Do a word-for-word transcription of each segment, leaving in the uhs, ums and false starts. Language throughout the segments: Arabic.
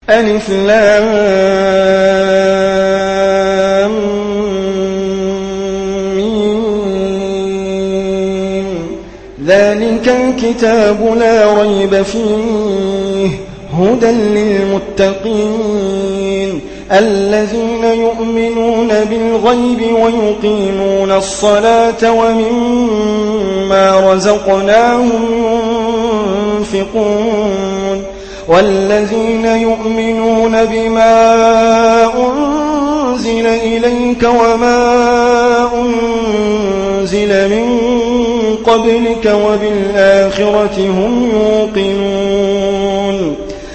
ألف لام ميم ذلك الكتاب لا ريب فيه هدى للمتقين الذين يؤمنون بالغيب ويقيمون الصلاة ومما رزقناهم ينفقون والذين يؤمنون بما أنزل إليك وما أنزل من قبلك وبالآخرة هم يوقنون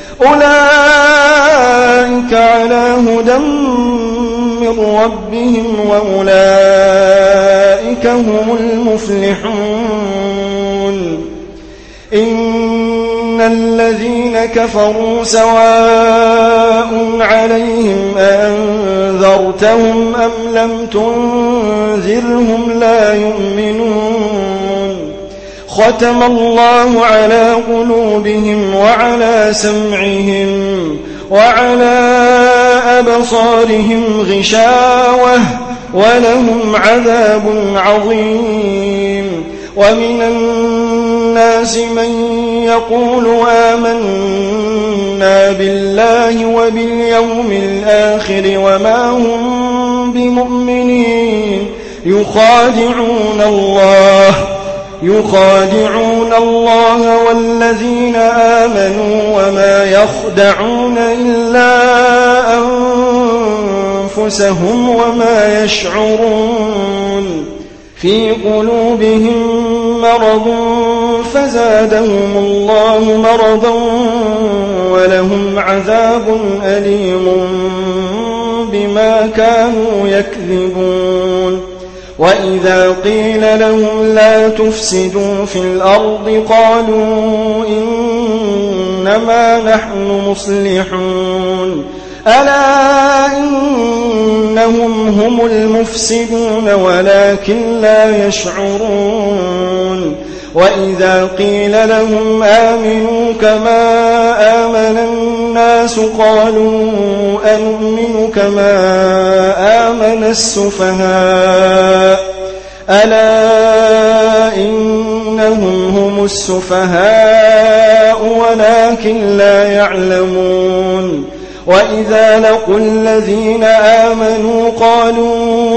أولئك على هدى من ربهم وأولئك هم المفلحون إن الذين كفروا سواء عليهم أنذرتهم أم لم تنذرهم لا يؤمنون ختم الله على قلوبهم وعلى سمعهم وعلى أبصارهم غشاوة ولهم عذاب عظيم ومن الناس من يقول آمنا بالله وباليوم الآخر وما هم بمؤمنين يخادعون الله يخادعون الله والذين آمنوا وما يخدعون إلا أنفسهم وما يشعرون في قلوبهم مرض فزادهم الله مرضا ولهم عذاب أليم بما كانوا يكذبون وإذا قيل لهم لا تفسدوا في الأرض قالوا إنما نحن مصلحون ألا إنهم هم المفسدون ولكن لا يشعرون وإذا قيل لهم آمنوا كما آمن الناس قالوا أنؤمن كما آمن السفهاء ألا إنهم هم السفهاء ولكن لا يعلمون وإذا لقوا الذين آمنوا قالوا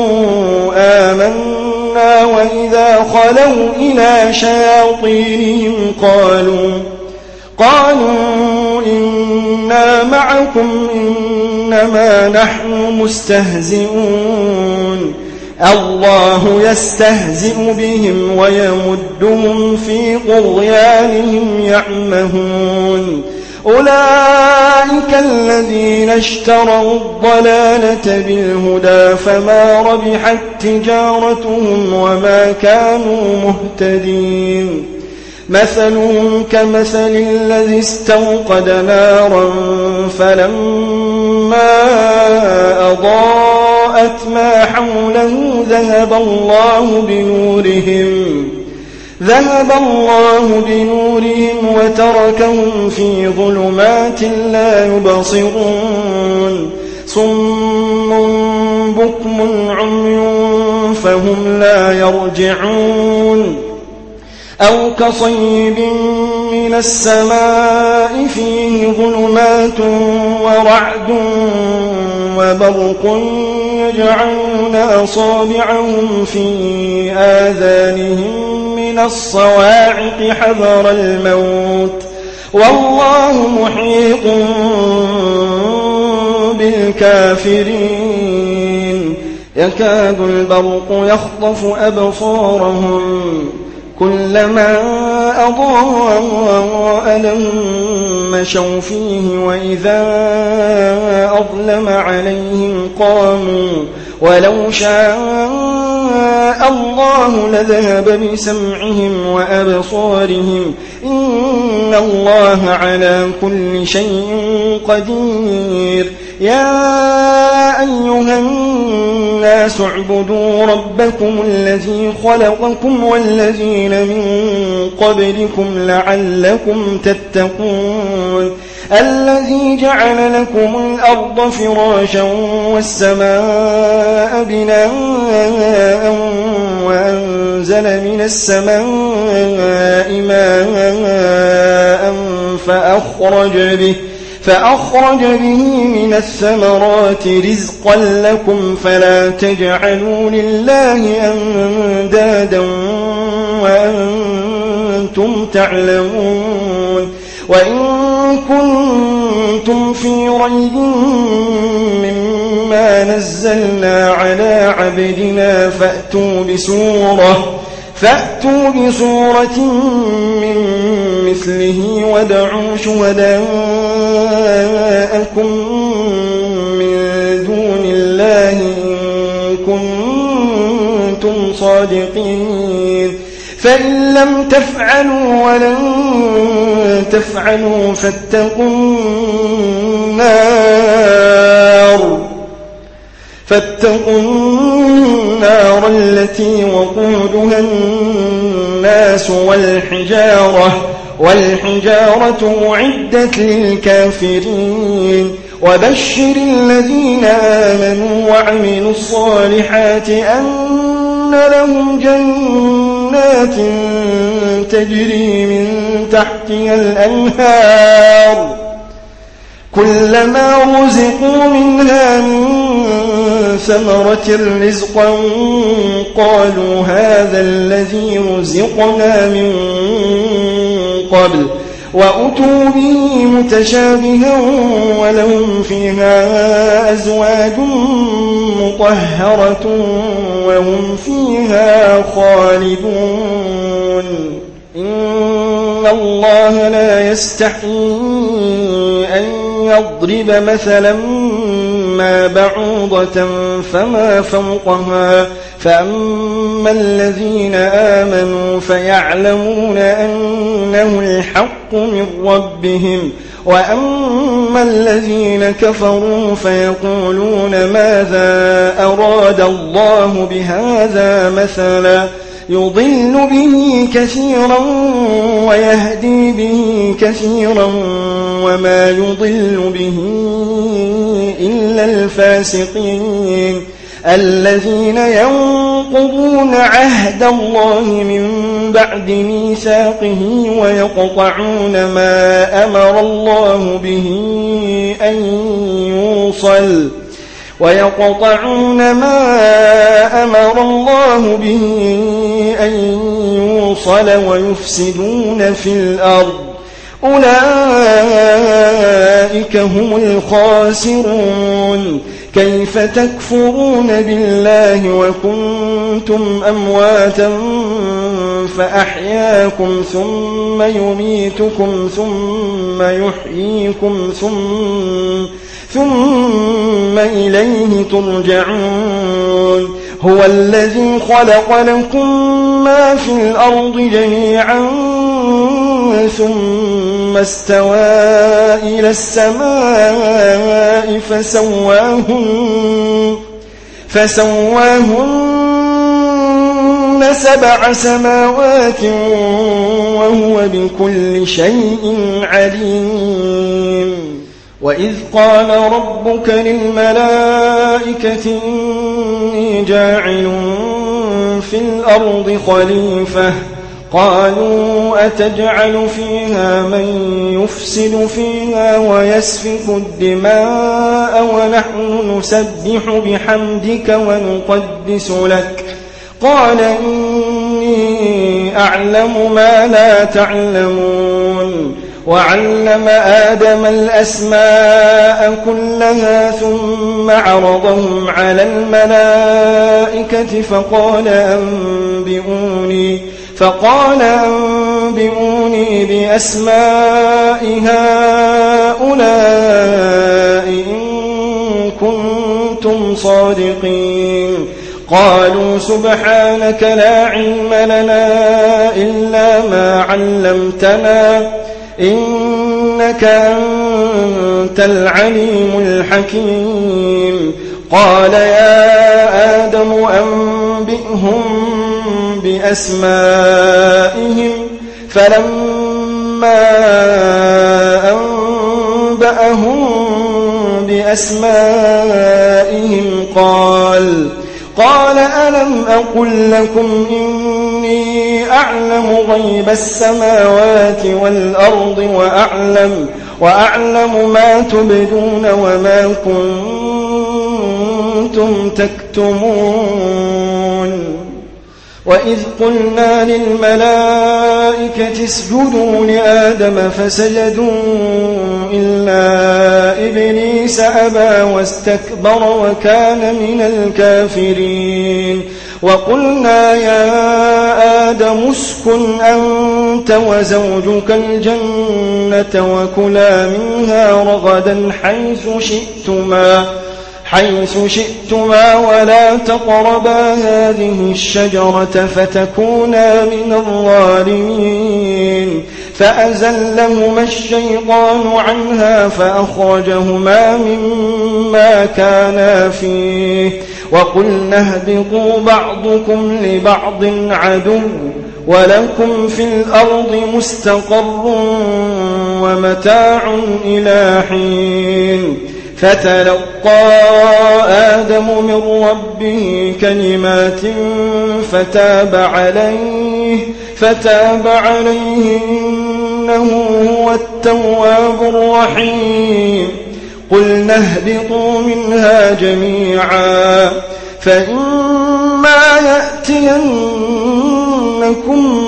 آمنا وإذا خلوا إلى شياطينهم قالوا قالوا إنا معكم إنما نحن مستهزئون الله يستهزئ بهم ويمدهم في طغيانهم يعمهون أولئك الذين اشتروا الضلالة بالهدى فما ربحت تجارتهم وما كانوا مهتدين مثلهم كمثل الذي استوقد نارا فلما أضاءت ما حوله ذهب الله بنورهم ذهب الله بنورهم وتركهم في ظلمات لا يبصرون صم بكم عمي فهم لا يرجعون أو كصيب من السماء فيه ظلمات ورعد وبرق يجعلون أصابعهم في آذانهم من الصواعق حذر الموت والله محيط بالكافرين يكاد البرق يخطف أبصارهم كلما أضاء لهم مشوا فيه وإذا أظلم عليهم قاموا ولو شاء الله لذهب بسمعهم وأبصارهم إن الله على كل شيء قدير يا أيها الناس اعبدوا ربكم الذي خلقكم والذين من قبلكم لعلكم تتقون الذي جعل لكم الأرض فراشا والسماء بناء وأنزل من السماء ماء فأخرج به فأخرج به من الثمرات رزقا لكم فلا تجعلوا لله أندادا وأنتم تعلمون وإن كنتم في ريب مما نزلنا على عبدنا فأتوا بسورة فأتوا بسورة من مثله وادعوا شهداءكم من دون الله إن كنتم صادقين فإن لم تفعلوا ولن تفعلوا فاتقوا النار فاتقوا النار التي وقودها الناس والحجارة والحجارة أعدت للكافرين وبشر الذين آمنوا وعملوا الصالحات أن لهم جنات تجري من تحتها الأنهار كلما رزقوا منها من ثمرة رزقا قالوا هذا الذي رزقنا من قبل وأتوا به متشابها ولهم فيها أزواج مطهرة وهم فيها خالدون إن الله لا يستحيي أن يضرب مثلا ما بعوضة فما فوقها فأما الذين آمنوا فيعلمون أنه الحق من ربهم وأما الذين كفروا فيقولون ماذا أراد الله بهذا مثلا يضل به كثيرا ويهدي به كثيرا وما يضل به إلا الفاسقين الذين ينقضون عهد الله من بعد ميثاقه ويقطعون ما أمر الله به أن يوصل ويقطعون ما أمر الله به أن يوصل ويفسدون في الأرض أولئك هم الخاسرون كيف تكفرون بالله وكنتم أمواتا فأحياكم ثم يميتكم ثم يحييكم ثم ثم إليه ترجعون هو الذي خلق لكم ما في الأرض جميعا ثم استوى إلى السماء فسواهن فسواهن سبع سماوات وهو بكل شيء عليم وإذ قال ربك للملائكة إني جاعل في الأرض خليفة قالوا أتجعل فيها من يفسد فيها ويسفك الدماء ونحن نسبح بحمدك ونقدس لك قال إني أعلم ما لا تعلمون وعلم آدم الأسماء كلها ثم عرضهم على الملائكة فقال أنبئوني فقال أنبئوني بأسماء هؤلاء إن كنتم صادقين قالوا سبحانك لا علم لنا إلا ما علمتنا إنك أنت العليم الحكيم قال يا آدم أنبئهم بأسمائهم فلما فأنبأهم بأسمائهم قال قال ألم أقل لكم إني أعلم غيب السماوات والأرض وأعلم, وأعلم ما تبدون وما كنتم تكتمون وإذ قلنا للملائكة اسجدوا لآدم فسجدوا إلا إبليس أبى واستكبر وكان من الكافرين وقلنا يا آدم اسكن أنت وزوجك الجنة وكلا منها رغدا حيث شئتما حيث شئتما ولا تقربا هذه الشجرة فتكونا من الظالمين فأزلهما الشيطان عنها فأخرجهما مما كانا فيه وقلنا اهبطوا بعضكم لبعض عدو ولكم في الأرض مستقر ومتاع إلى حين فتلقى آدم من ربه كلمات فتاب عليه فتاب عليه إنه هو التواب الرحيم قلنا اهبطوا منها جميعا فإما يأتينكم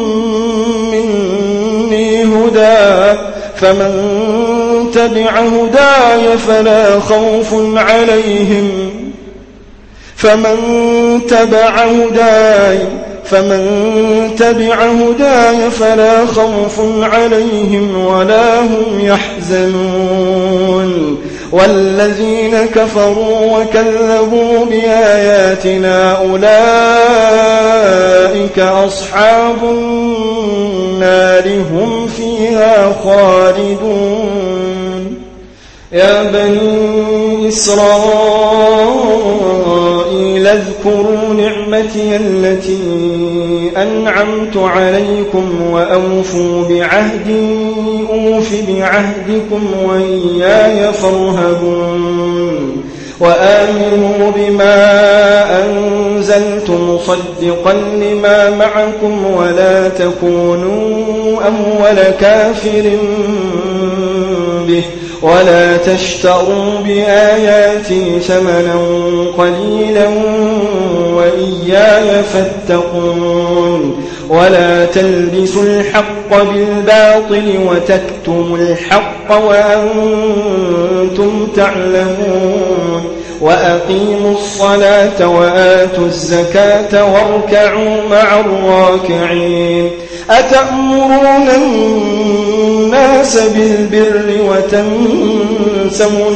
مني هدى فمن تبع هداي فلا خوف عليهم فمن تبع هداي فمن تبع هداي فلا خوف عليهم ولا هم يحزنون والذين كفروا وكذبوا بآياتنا أولئك أصحاب النار هم فيها خالدون يا بني إسرائيل اذكروا نعمتي التي أنعمت عليكم وأوفوا بعهدي أوف بعهدكم وإياي فارهبون وآمنوا بما أنزلت مصدقا لما معكم ولا تكونوا أول كافر به ولا تشتروا بآياتي ثمنا قليلا وإياي فاتقون ولا تلبسوا الحق بالباطل وتكتموا الحق وأنتم تعلمون وأقيموا الصلاة وآتوا الزكاة واركعوا مع الراكعين أتأمرون الناس بالبر وتنسون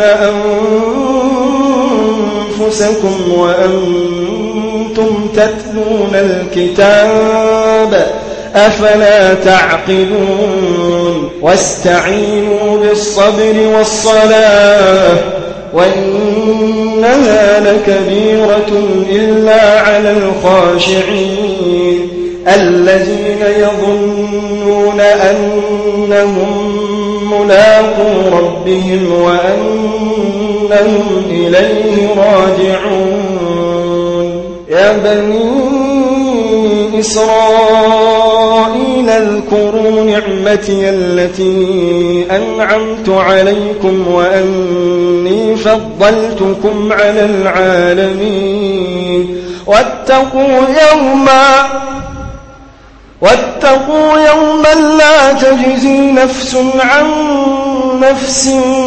أنفسكم وأنتم تتلون الكتاب أفلا تعقلون واستعينوا بالصبر والصلاة وإنها لكبيرة إلا على الخاشعين الذين يظنون أنهم ملاقو ربهم وأنهم إليه راجعون يا بني إسرائيل اذكروا نعمتي التي أنعمت عليكم وأني فضلتكم على العالمين واتقوا يوما واتقوا يوما لا تجزي نفس عن نفس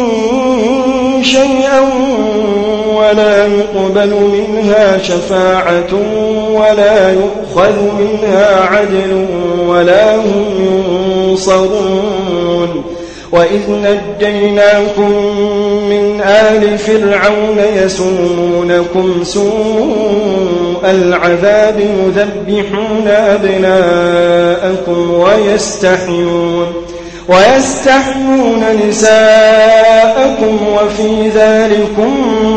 شيئا ولا يقبل منها شفاعة ولا يؤخذ منها عدل ولا هم ينصرون وإذ نجيناكم من آل فرعون يسومونكم سوء العذاب يذبحون أبناءكم ويستحيون ويستحيون نساءكم وفي ذلكم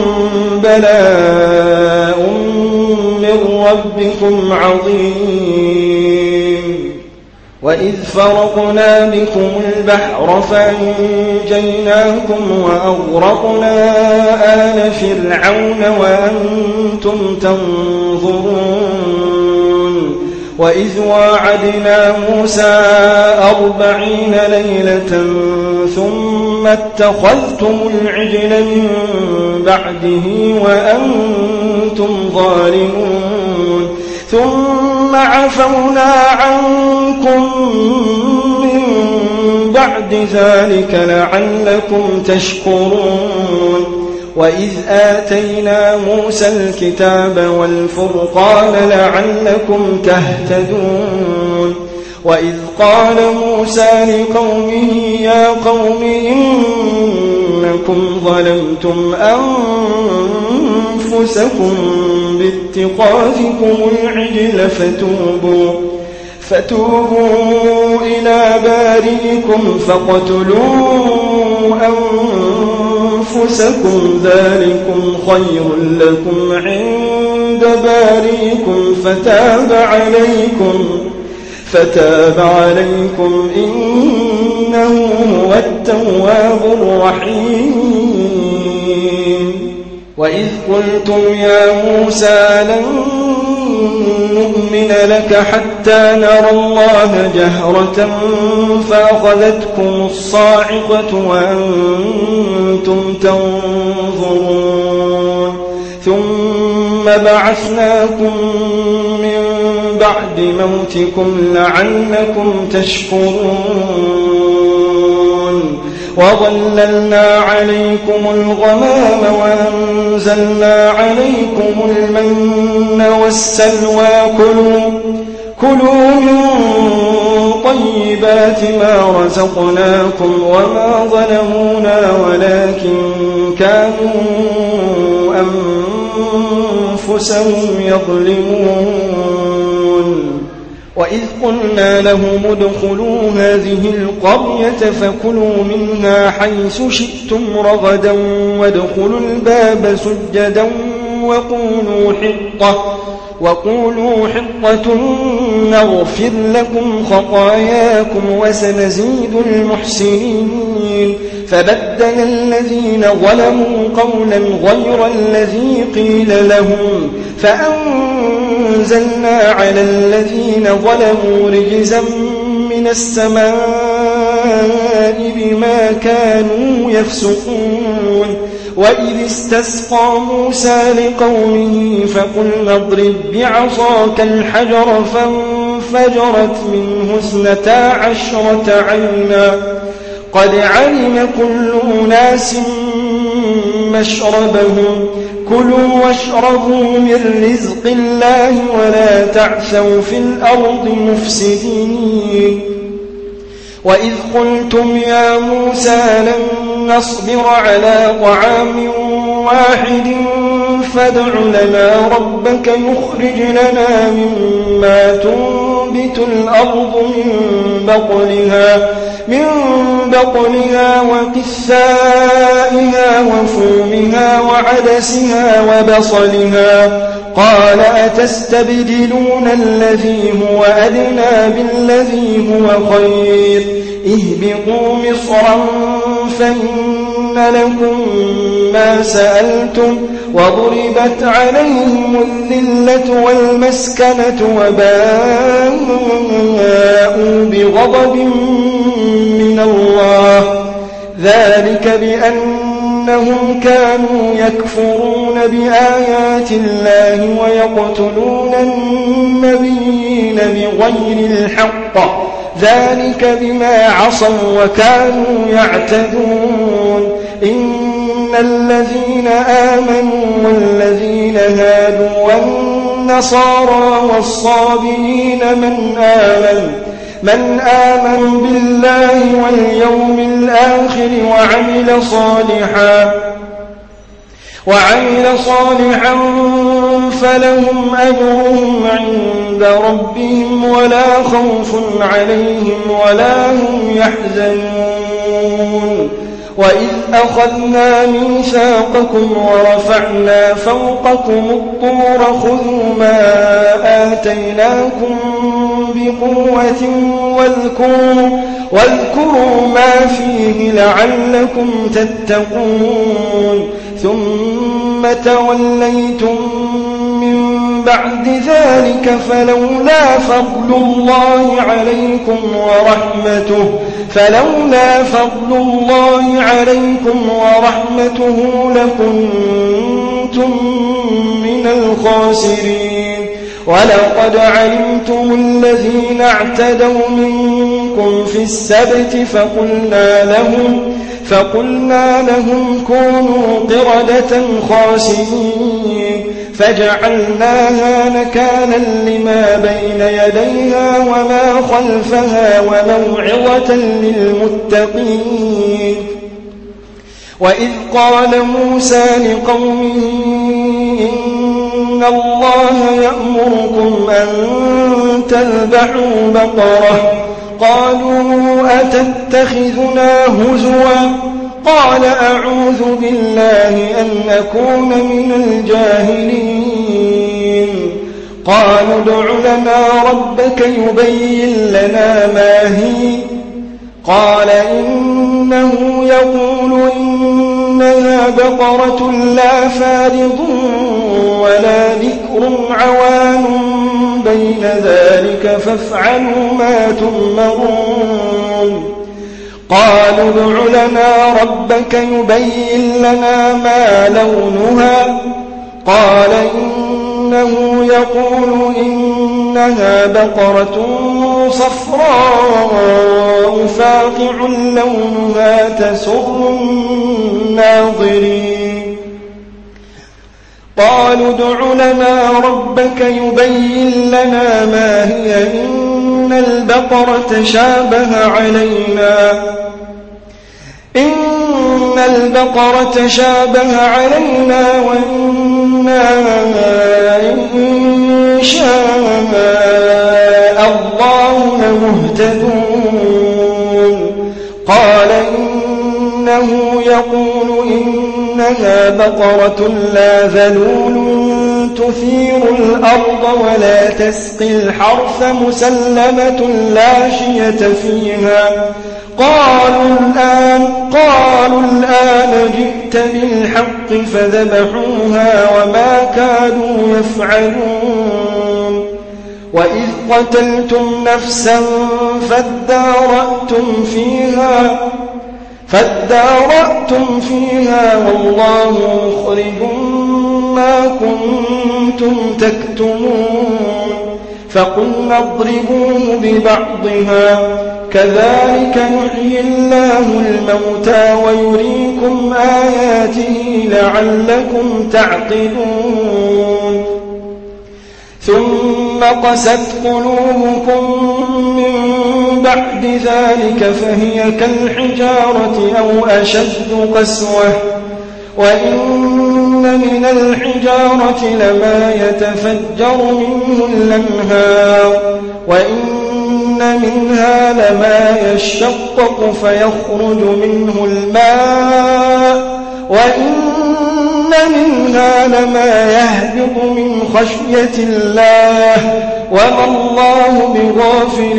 بلاء من ربكم عظيم وإذ فرقنا بكم البحر فأنجيناكم وأغرقنا آل فرعون وأنتم تنظرون وإذ واعدنا موسى أربعين ليلة ثم اتخذتم العجل من بعده وأنتم ظالمون ثم عفونا عنكم من بعد ذلك لعلكم تشكرون وإذ آتينا موسى الكتاب والفرقان لعلكم تهتدون وإذ قال موسى لقومه يا قوم إنكم ظلمتم أنفسكم باتخاذكم العجل فتوبوا فتوبوا إلى بارئكم فاقتلوا أنفسكم ذلكم خير لكم عند بارئكم فتاب عليكم فتاب عليكم إنه هو التواب الرحيم وإذ قلتم يا موسى لن نؤمن لك حتى نرى الله جهرة فأخذتكم الصاعقة وأنتم تنظرون ثم بعثناكم من بعد موتكم لعلكم تشكرون وظللنا عليكم الغمام وأنزلنا عليكم المن والسلوى كلوا كلوا من طيبات ما رزقناكم وما ظلمونا ولكن كانوا أنفسهم يظلمون وإذ قلنا لهم ادخلوا هذه القرية فكلوا منها حيث شئتم رغدا وادخلوا الباب سجدا وقولوا حطة وقولوا حطة نغفر لكم خطاياكم وسنزيد المحسنين فبدل الذين ظلموا قولا غير الذي قيل لهم فأنزلنا على الذين ظلموا رجزا من السماء بما كانوا يفسقون وإذ استسقى موسى لقومه فقلنا اضرب بعصاك الحجر فانفجرت منه اثنتا عشرة عينا قد علم كل أناس مشربهم كلوا واشربوا من رزق الله ولا تعثوا في الأرض مفسدين وإذ قلتم يا موسى لن نصبر على طعام واحد فادع لنا ربك يخرج لنا مما تنبت الأرض من بقلها من بقلها وقثائها وفومها وعدسها وبصلها قال أتستبدلون الذي هو أدنى بالذي هو خير اهبطوا مصرا فإن لكم ما سألتم وضربت عليهم الذلة والمسكنة وباءوا بغضب من الله ذلك بأنهم كانوا يكفرون بآيات الله ويقتلون النبيين بغير الحق ذلك بما عصوا وكانوا يعتدون إن الذين آمنوا والذين هادوا والنصارى والصابئين من آمن من آمن بالله واليوم الآخر وعمل صالحا وعمل صالحا فلهم أجرهم عند ربهم ولا خوف عليهم ولا هم يحزنون وإذ أخذنا ميثاقكم ورفعنا فوقكم الطور خذوا ما آتيناكم بقوة واذكروا, واذكروا ما فيه لعلكم تتقون ثم توليتم من بعد ذلك فلولا فضل الله عليكم ورحمته فلولا فضل الله عليكم ورحمته لكنتم من الخاسرين ولقد علمتم الذين اعتدوا منكم في السبت فقلنا لهم فقلنا لهم كونوا قردة خاسئين فجعلناها نكالا لما بين يديها وما خلفها وموعظة للمتقين وإذ قال موسى لقومه إن الله يأمركم أن تذبحوا بقرة قالوا أتتخذنا هزوا قال أعوذ بالله أن أكون من الجاهلين قالوا ادع لنا ربك يبين لنا ما هي قال إنه يقول إنها بقرة لا فارض ولا بكر عوان بين ذلك فافعلوا ما تؤمرون قالوا ادع لنا ربك يبين لنا ما لونها قال إنه يقول إنها بقرة صفراء فاقع لونها تسر الناظرين قالوا ادع لنا ربك يبين لنا ما هي إن البقرة شابه علينا إن البقرة شابه علينا وإنا إن شاء الله لمهتدون قال إنه يقول إنها بقرة لا ذلول تثير الأرض ولا تسقي الحرث مسلمة لا شية فيها قالوا الآن قالوا الآن جئت بالحق فذبحوها وما كانوا يفعلون وإذ قتلتم نفسا فادارأتم فيها فادارأتم فيها والله مخرج ما كنتم تكتمون فقلنا اضربوه ببعضها كذلك يحيي الله الموتى ويريكم آياته لعلكم تعقلون ثم قست قلوبكم من بعد ذلك فهي كالحجارة أو أشد قسوة وإن من الحجارة لما يتفجر منه الأنهار وإن منها لما يشقق فيخرج منه الماء وإن منها لما يهبط من خشية الله وما الله بغافل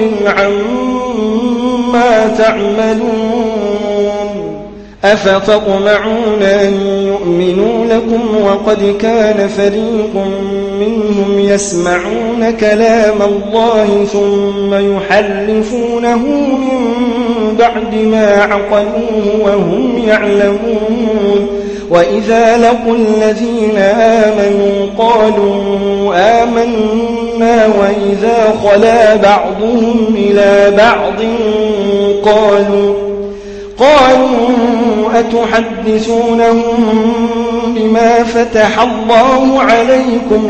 عما تعملون أفتطمعون أن يؤمنوا لكم وقد كان فريق منهم يسمعون كلام الله ثم يحرفونه من بعد ما عقلوه وهم يعلمون وإذا لقوا الذين آمنوا قالوا آمنا وإذا خلا بعضهم إلى بعض قالوا قالوا أتحدثونهم بما فتح الله عليكم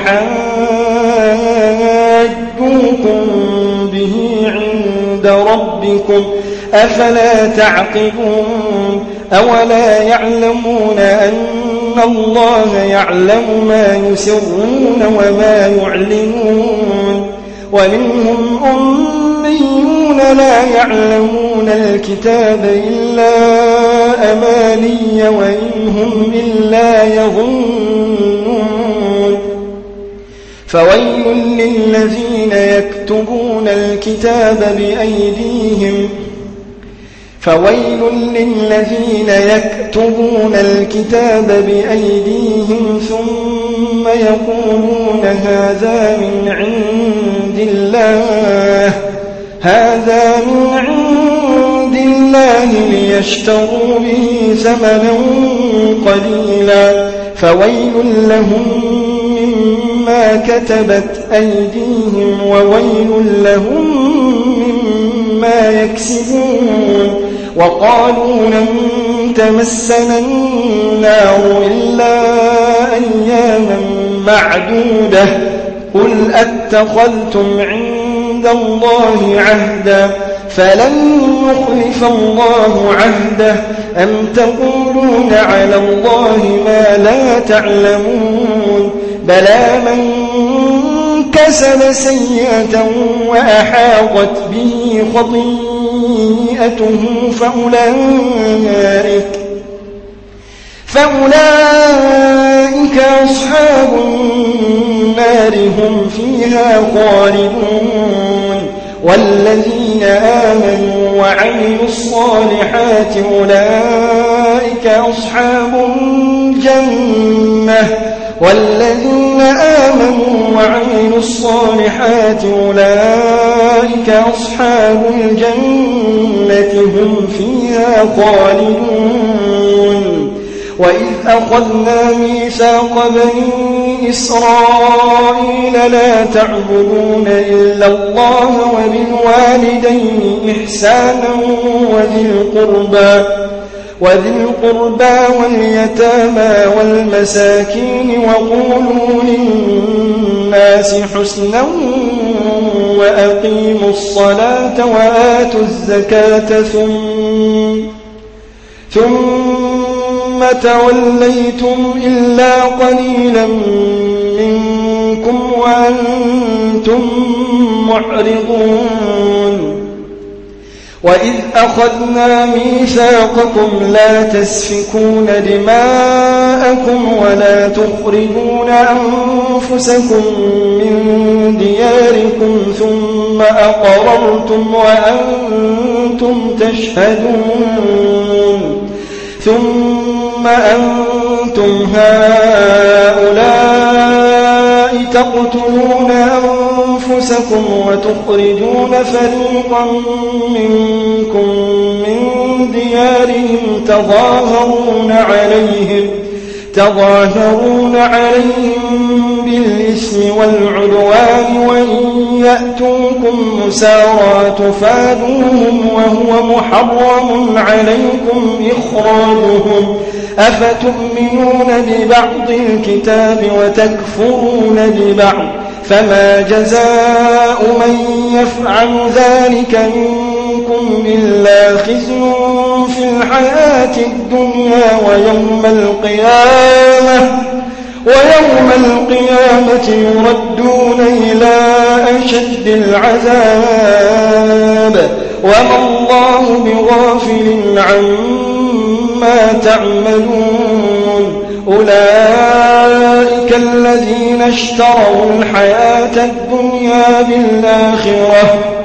ليحاجوكم به عند ربكم أفلا تعقلون أولا يعلمون أن الله يعلم ما يسرون وما يعلنون ومنهم أميون لا يعلمون الكتاب إلا أماني وإن هم إلا يظنون فويل للذين يكتبون الكتاب بأيديهم فويل للذين يكتبون الكتاب بأيديهم ثم يقولون هذا من عند الله هذا من عند الله ليشتروا به ثمنا قليلا فويل لهم مما كتبت أيديهم وويل لهم مما يكسبون وقالوا لن تمسنا النار إلا أياما معدودة قل أتخذتم عند الله عهدا فلن يخلف الله عهده أم تقولون على الله ما لا تعلمون بلى من كسب سيئة وأحاطت به خطيئته فأولئك فأولئك أصحاب النار هم فيها خالدون والذين آمنوا وعملوا الصالحات أولئك أصحاب الجنة والذين آمنوا وعملوا الصالحات أولئك أصحاب الجنة هم فيها خالدون وإذ أخذنا ميثاق بني إسرائيل لا تعبدون إلا الله وبالوالدين إحسانا وذي القربى وذي القربى واليتامى والمساكين وقولوا للناس حسنا وأقيموا الصلاة وآتوا الزكاة ثم ثم توليتم إلا قليلا منكم وأنتم معرضون وإذ أخذنا ميثاقكم لا تسفكون دماءكم ولا تخرجون أنفسكم من دياركم ثم أقررتم وأنتم تشهدون ثم أنتم هؤلاء تقتلون أنفسكم وتخرجون فريقا منكم من ديارهم تظاهرون عليهم تظاهرون عليهم بالإثم والعدوان وإن يأتوكم مسارى تفادوهم وهو محرم عليكم إخراجهم أفتؤمنون ببعض الكتاب وتكفرون ببعض فما جزاء من يفعل ذلك منكم إلا خزي في الحياة الدنيا ويوم القيامة ويوم القيامة يردون إلى أشد العذاب وما الله بغافل عما تعملون أولئك الذين اشتروا الحياة الدنيا بالآخرة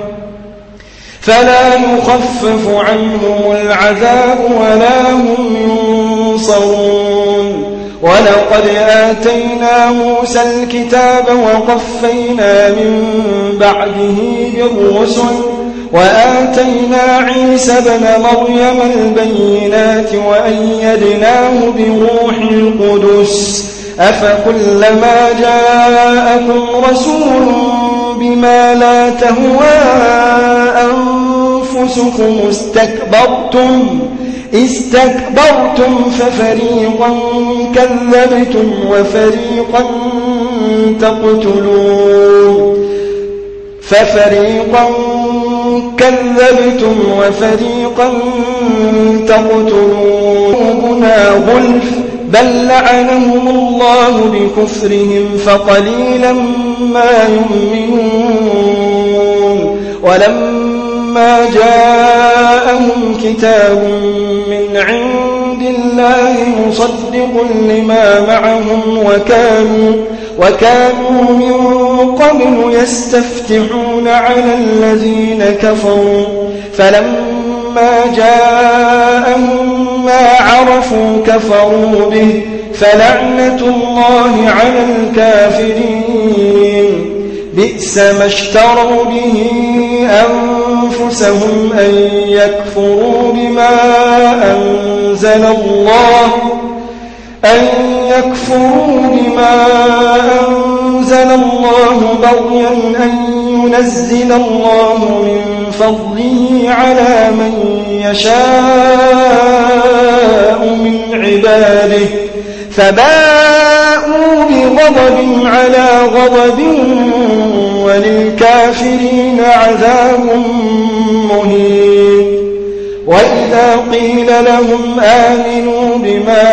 فلا يخفف عنهم العذاب ولا هم ينصرون ولقد آتينا موسى الكتاب وقفينا من بعده بالرسل وآتينا عيسى ابن مريم البينات وأيدناه بروح القدس أفكلما جاءكم رسول بما لا تهوى أنفسكم استكبرتم استكبرتم ففريقا كذبتم وفريقا تقتلون ففريقا كذبتم وفريقا تقتلون غلف بل لعنهم الله بكفرهم فقليلا ما يؤمنون ولما جاءهم كتاب من عند الله مصدق لما معهم وكانوا وكانوا من قبل يستفتحون على الذين كفروا فلما جاءهم ما عرفوا كفروا به فلعنة الله على الكافرين بئس ما اشتروا به أنفسهم أن يكفروا بما أنزل الله أن يكفروا بما أنزل الله بغيا أن ينزل الله من فضله على من يشاء من عباده فباءوا بغضب على غضب وللكافرين عذاب مهين وإذا قيل لهم آمنوا بما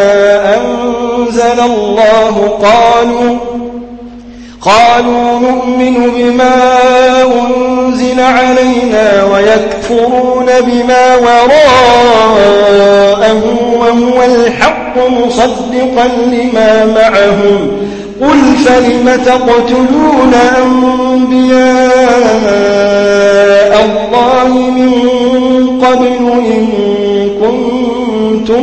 أنزل الله قالوا قالوا نؤمن بما أنزل علينا ويكفرون بما وراءه وهو الحق مصدقا لما معهم قل فلم تقتلون أنبياء الله من قبل إن كنتم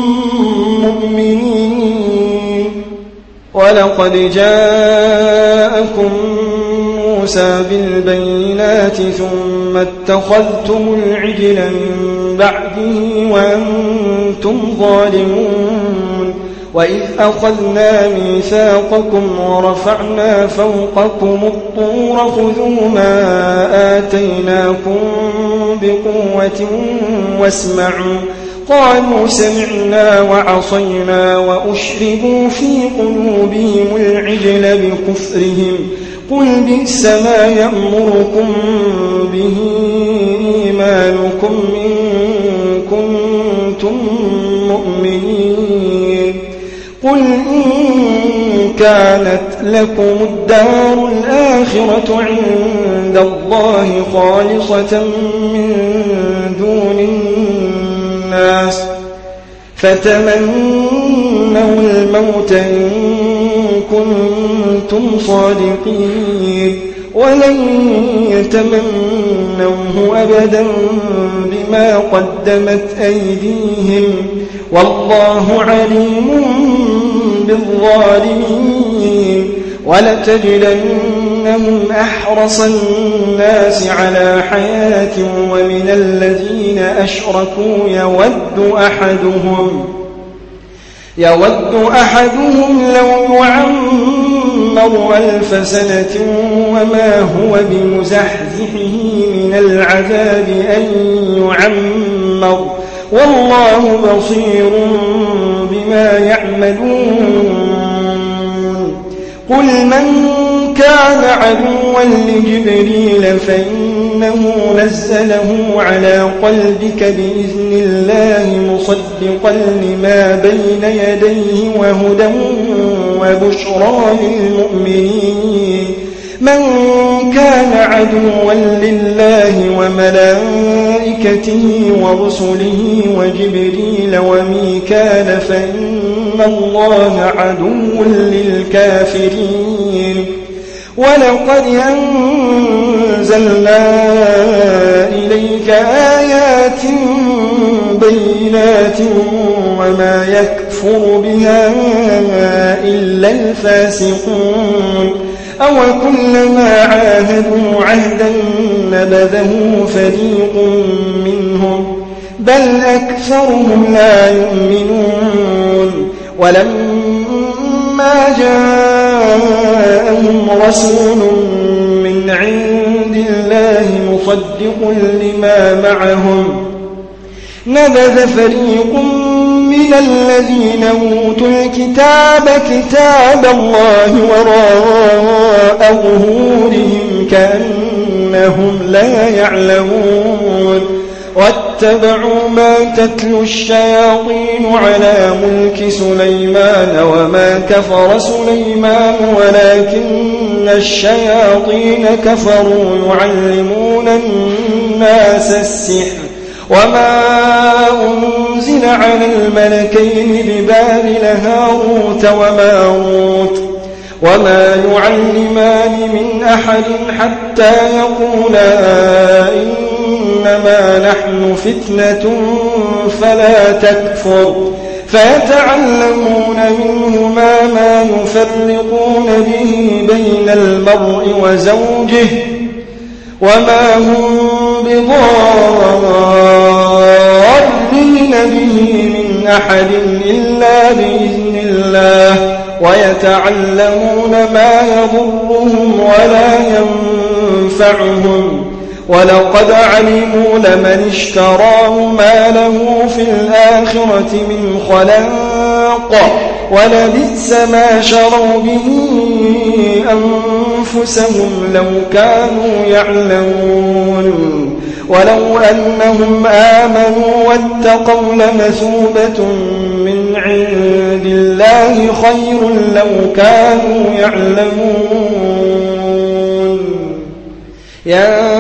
مؤمنين ولقد جاءكم موسى بالبينات ثم اتخذتم العجل من بعده وأنتم ظالمون وإذ أخذنا ميثاقكم ورفعنا فوقكم الطور خذوا ما آتيناكم بقوة واسمعوا قالوا سمعنا وعصينا وأشربوا في قلوبهم العجل بكفرهم قل بئس ما يأمركم به إيمانكم إن كنتم مؤمنين قل إن كانت لكم الدار الآخرة عند الله خالصة من دون الناس فتمنوا الموت إن كنتم صادقين ولن يتمنوه أبدا بما قدمت أيديهم والله عليم بالظالمين ولتجدنهم أحرص الناس على حياة ومن الذين أشركوا يود أحدهم يود أحدهم لو يعمر ألف سنة وما هو بمزحزحه من العذاب أن يعمر والله بصير بما يعملون قل من كان عدوا لجبريل فإنه نزله على قلبك بإذن الله مصدقا لما بين يديه وهدى وبشرى للمؤمنين من كان عدوا لله وملائكته ورسله وجبريل وميكال فإن الله عدو للكافرين ولقد أنزلنا إليك آيات بينات وما يكفر بها إلا الفاسقون أو كلما عاهدوا عهدا نبذه فريق منهم بل أكثرهم لا يؤمنون ولما جاءهم رسول من عند الله مصدق لما معهم نبذ فريق من الذين أوتوا الكتاب كتاب الله وراء ظهورهم كأنهم لا يعلمون واتبعوا ما تتلو الشياطين على ملك سليمان وما كفر سليمان ولكن الشياطين كفروا يعلمون الناس السحر وما أنزل على الملكين ببابل هاروت وماروت وما يعلمان من أحد حتى يقولا إنما نحن فتنة فلا تكفر فيتعلمون منهما ما يفرقون به بين المرء وزوجه وما هم بضارين به من أحد إلا بإذن الله ويتعلمون ما يضرهم ولا ينفعهم ولقد علموا لمن اشتراه ما له في الآخرة من خلاق ولبئس ما شروا به أنفسهم لو كانوا يعلمون ولو أنهم آمنوا واتقوا لمثوبة من عند الله خير لو كانوا يعلمون يا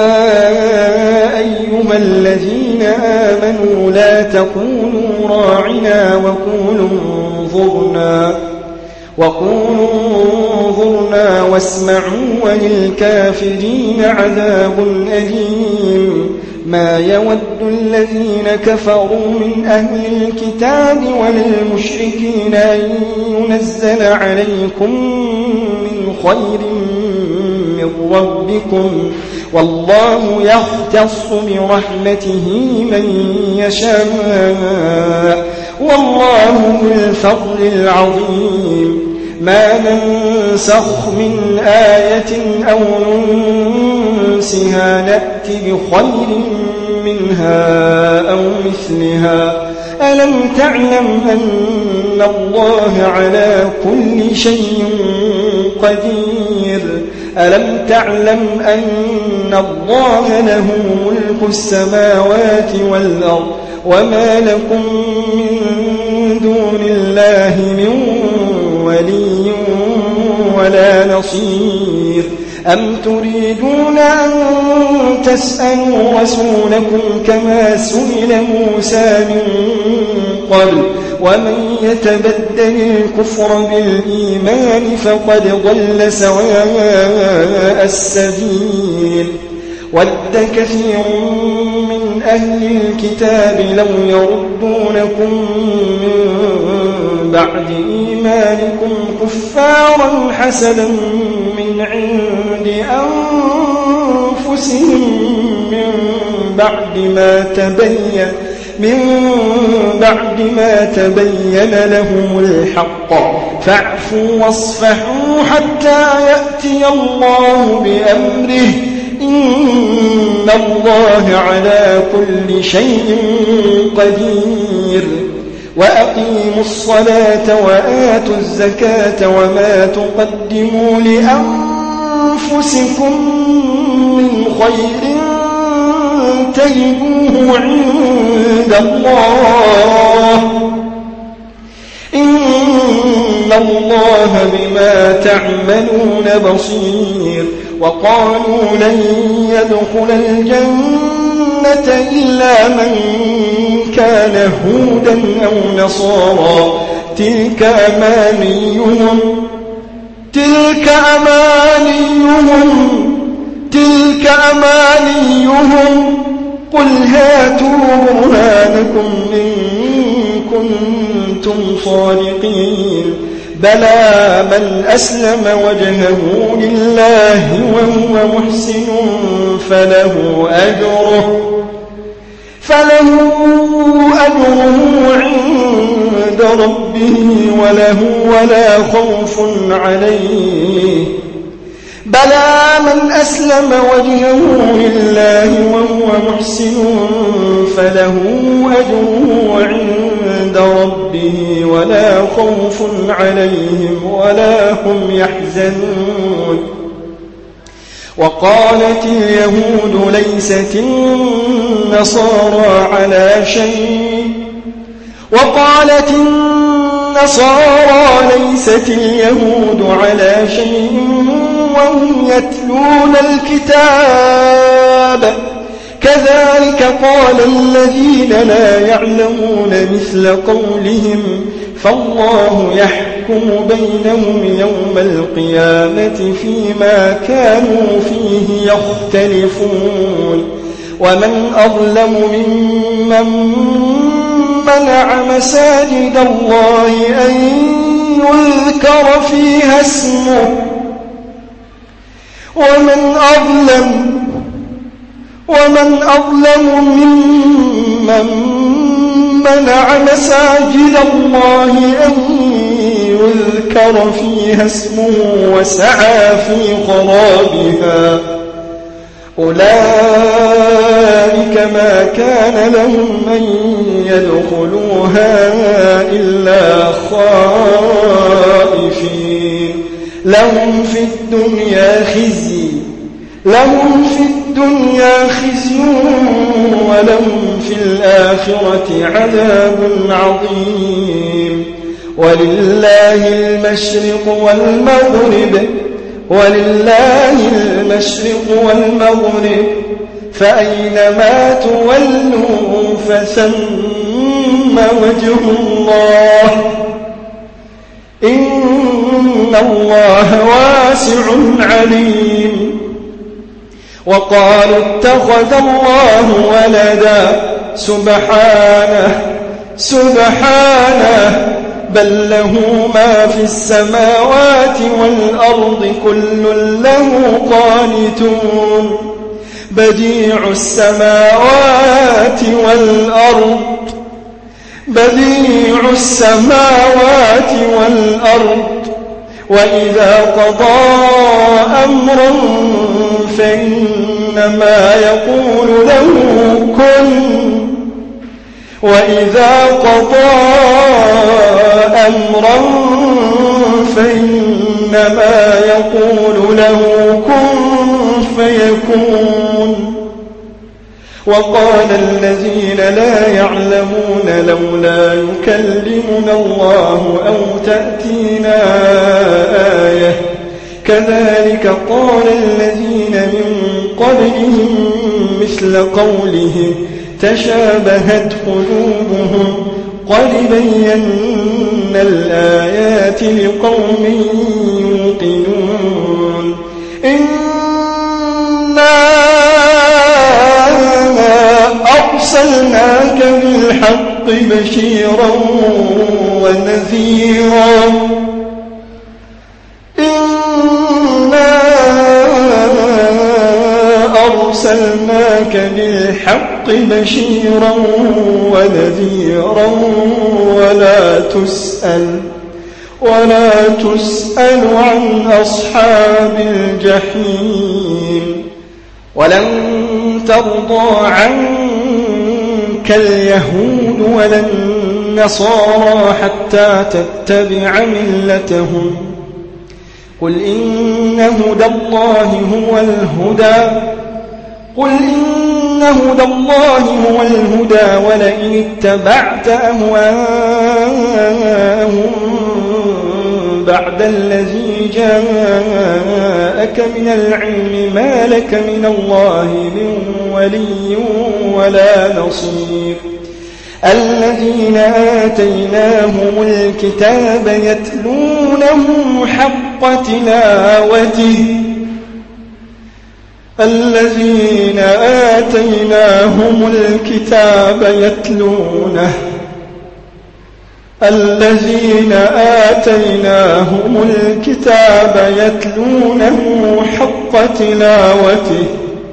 أيها الذين آمنوا لا تقولوا راعنا وقولوا انظرنا وقولوا انظرنا واسمعوا وللكافرين عذاب أليم ما يود الذين كفروا من أهل الكتاب وللمشركين أن ينزل عليكم من خير من ربكم والله يختص برحمته من يشاء والله ذو الفضل العظيم ما ننسخ من آية أو ننسها نأتي بخير منها أو مثلها ألم تعلم أن الله على كل شيء قدير ألم تعلم أن الله له ملك السماوات والأرض وما لكم من دون الله من ولي ولا نصير أم تريدون أن تسألوا رسولكم كما سئل موسى من قبل ومن يتبدل الكفر بالإيمان فقد ضل سواء السبيل ود كثير من أهل الكتاب لو يردونكم من بعد إيمانكم كفارا حسدا من عند أنفسهم من بعد ما تبين من بعد ما تبين لهم الحق فاعفوا واصفحوا حتى يأتي الله بأمره إن الله على كل شيء قدير وأقيموا الصلاة وآتوا الزكاة وما تقدموا لأنفسكم من خير تجدوه عند الله إن الله بما تعملون بصير وقالوا لن يدخل الجنة إلا من كان هودا أو نصارى تلك أمانيهم تلك أمانيهم تلك أمانيهم قل هاتوا برهانكم إن كنتم صادقين بلى من أسلم وجهه لله وهو محسن فله أجره فله أجره عند ربه وله ولا خوف عليه بلى من أسلم وجهه لله وهو محسن فله أجره عند ربه ولا خوف عليهم ولا هم يحزنون وقالت اليهود ليست النصارى على شيء وقالت النصارى ليست اليهود على شيء وهم يتلون الكتاب كذلك قال الذين لا يعلمون مثل قولهم فالله يحكم يحكم بينهم يوم القيامة فيما كانوا فيه يختلفون ومن أظلم ممن منع مساجد الله أن يذكر فيها اسمه ومن أظلم ومن أظلم ممن منع مساجد الله أن يذكر فيها اسمه وسعى في خرابها أولئك ما كان لهم أن يدخلوها إلا خائفين لهم في الدنيا خزي لهم في الدنيا خزي ولهم في الآخرة عذاب عظيم ولله المشرق والمغرب ولله المشرق والمغرب فأينما تولوا فثم وجه الله إن الله واسع عليم وقالوا اتخذ الله ولدا سبحانه سبحانه بل له ما في السماوات والأرض كل له قانتون بديع السماوات والأرض بديع السماوات والأرض وإذا قضى أمرا فإنما يقول له كن وإذا قضى أمرا فإنما يقول له كن فيكون وقال الذين لا يعلمون لولا يكلمنا الله أو تأتينا آية كذلك قال الذين من قبلهم مثل قولهم تشابهت قلوبهم قد بينا الآيات لقوم يوقنون إنا أرسلناك بالحق بشيرا ونذيرا إنا أرسلناك بالحق بشيرا ونذيرا ولا تسأل ولا تسأل عن أصحاب الجحيم ولن ترضى عنك اليهود ولا النصارى حتى تتبع ملتهم قل إن هدى الله هو الهدى قل إن هدى الله هو الهدى ولئن اتبعت أهواءهم بعد الذي جاءك من العلم ما لك من الله من ولي ولا نصير الذين آتيناهم الكتاب يتلونه حق تلاوته الذين آتيناهم الكتاب يتلونه الذين آتيناهم الكتاب يتلونه حق تلاوته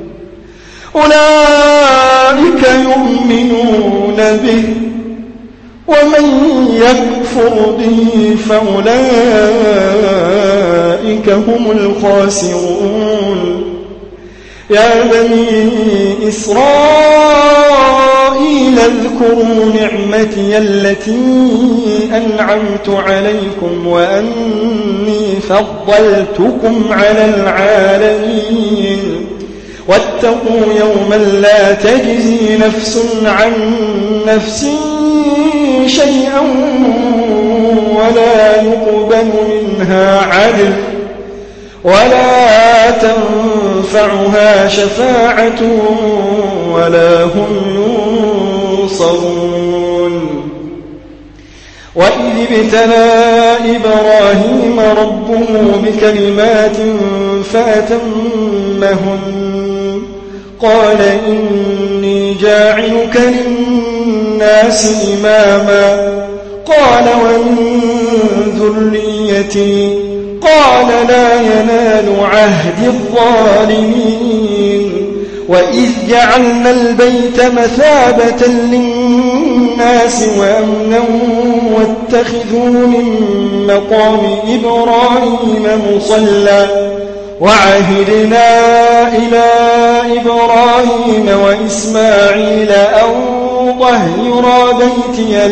أولئك يؤمنون به ومن يكفر به فأولئك هم الخاسرون يا بني إسرائيل اذكروا نعمتي التي أنعمت عليكم وأني فضلتكم على العالمين واتقوا يوما لا تجزي نفس عن نفس شيئا ولا يقبل منها عدل ولا تنفعها شفاعة ولا هم ينصرون وإذ ابتلى إبراهيم ربه بكلمات فأتمهن قال إني جاعلك للناس إماما قال ومن ذريتي قال لا ينال عهد الظالمين وإذ جعلنا البيت مثابة للناس وأمنا واتخذوا من مقام إبراهيم مصلى وعهدنا إلى إبراهيم وإسماعيل أن طهرا بيتي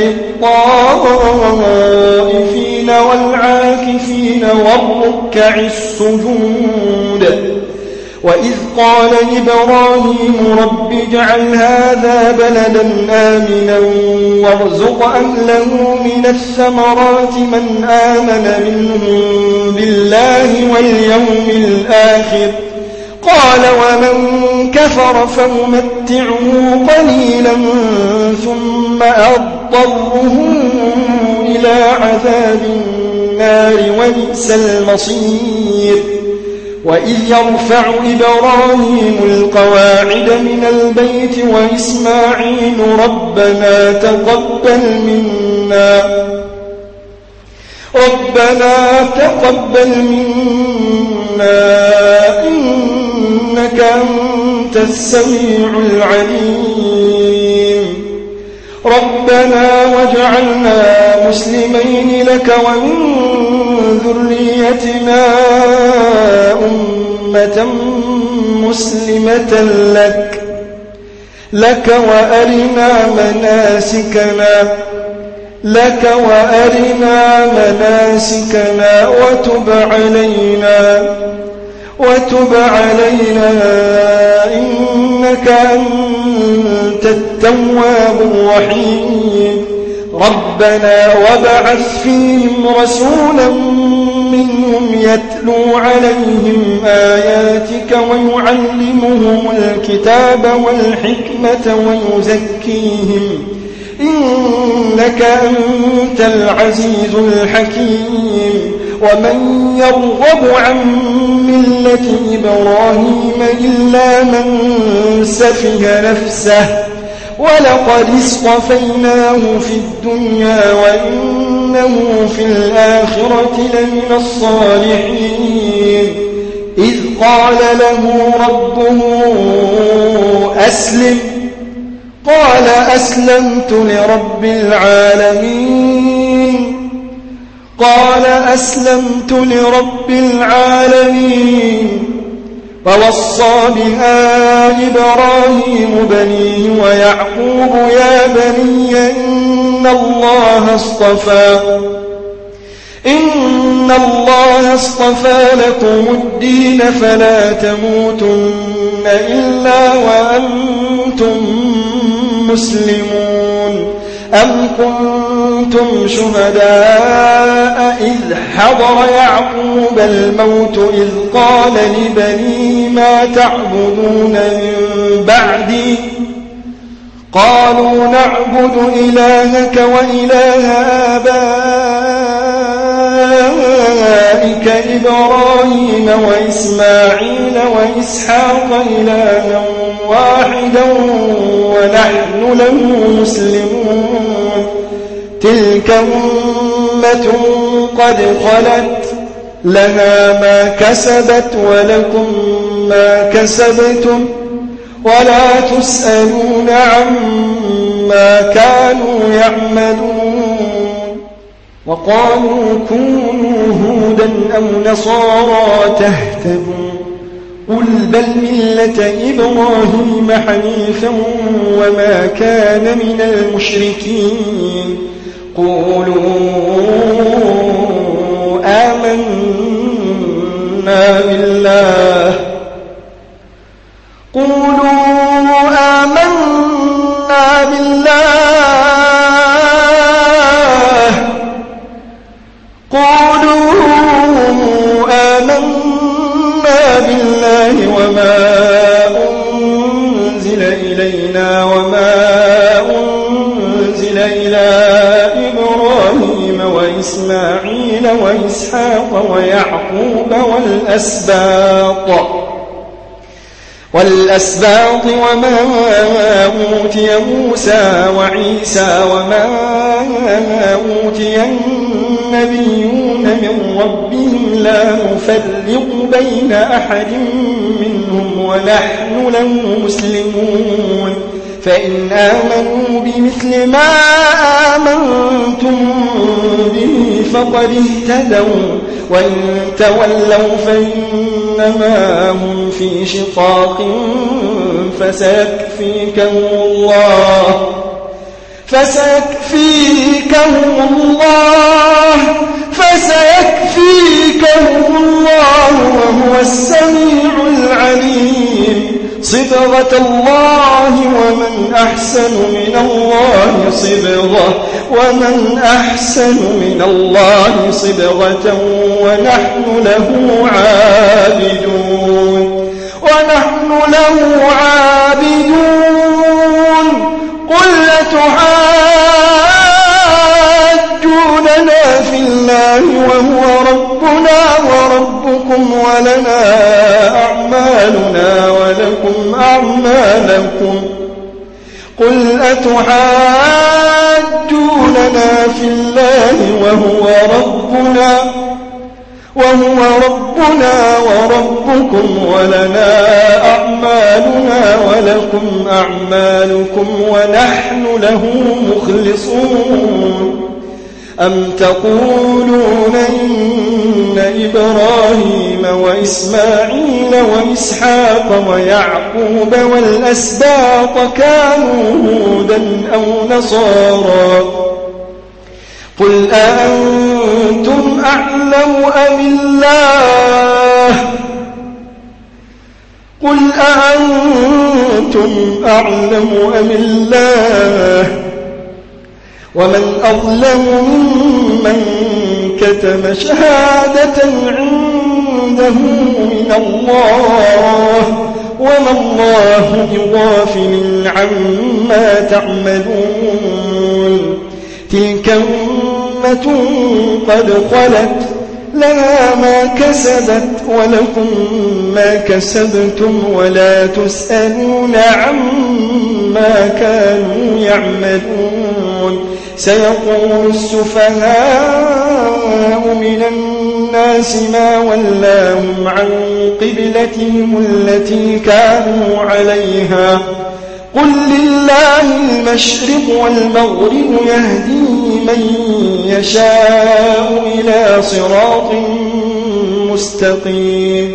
للطائفين والعاكفين والركع السجود وإذ قال إبراهيم رب اجعل هذا بلدا آمنا وارزق أهله من الثمرات من آمن منهم بالله واليوم الآخر قال ومن كفر فأمتعه قليلا ثم أضطره إلى عذاب النار وبئس المصير وإذ يرفع إبراهيم القواعد من البيت وإسماعيل ربنا تقبل منا ربنا تقبل منا إنك أنت السميع العليم ربنا واجعلنا مسلمين لك ومن ذريتنا أمة مسلمة لك لك وأرنا مناسكنا لك وأرنا مناسكنا وتب علينا وتب علينا إنك أنت التواب الرحيم ربنا وابعث فيهم رسولا منهم يتلو عليهم آياتك ويعلمهم الكتاب والحكمة ويزكيهم إنك أنت العزيز الحكيم ومن يرغب عن ملة إبراهيم إلا من سفه نفسه ولقد اصطفيناه في الدنيا وإنه في الآخرة لمن الصالحين إذ قال له ربه أسلم قال أسلمت لرب العالمين قال أسلمت لرب العالمين ووصى بها إبراهيم بنيه ويعقوب يا بني إن الله اصطفى إن الله اصطفى لكم الدين فلا تموتن إلا وأنتم مسلمون أم كنتم شهداء إذ حضر يعقوب الموت إذ قال لبنيه ما تعبدون من بعدي قالوا نعبد إلهك وإله آبائك إبراهيم وإسماعيل وإسحاق إلها واحدا ونحن له مسلمون تلك أمة قد خلت لها ما كسبت ولكم ما كسبتم ولا تسألون عما كانوا يعملون وقالوا كونوا هودا أو نصارى تهتدوا قل بل ملة إبراهيم حنيفا وما كان من المشركين قولوا آمنا بالله قولوا آمنا بالله قولوا آمنا بالله وما أنزل إلينا وما أنزل إلى إبراهيم وإسماعيل وإسحاق ويعقوب والأسباط والأسباط وما أوتي موسى وعيسى وما أوتي النبيون من ربهم لا نفرق بين أحد منهم ونحن له مسلمون فإن آمنوا بمثل ما آمنتم به فقد اهتدوا وإن تولوا فإنما هم في شقاق فسيكفيكهم الله فسيكفيكهم الله فسيكفيكهم الله وهو السميع العليم صبغة الله ومن أحسن من الله صبغة ومن أحسن من الله صبغة ونحن له عابدون ونحن له عابدون قل أتحاجوننا في الله وهو ربنا وربكم ولنا أعمالنا ولكم أعمالكم قل أتحاجوننا في الله وهو ربنا وهو ربنا وربكم ولنا أعمالنا ولكم أعمالكم ونحن له مخلصون أم تقولون إن إبراهيم وإسماعيل وإسحاق ويعقوب والأسباط كانوا هودا أو نصارى قل أأنتم أعلم أم الله قل أأنتم أعلم أم الله ومن أظلم ممن كتم شهادة عنده من الله وما الله بغافل عما تعملون تلك أمة قد خلت لها ما كسبت ولكم ما كسبتم ولا تسألون عما كانوا يعملون سيقول السفهاء من الناس ما ولاهم عن قبلتهم التي كانوا عليها قل لله المشرق والمغرب يهدي من يشاء إلى صراط مستقيم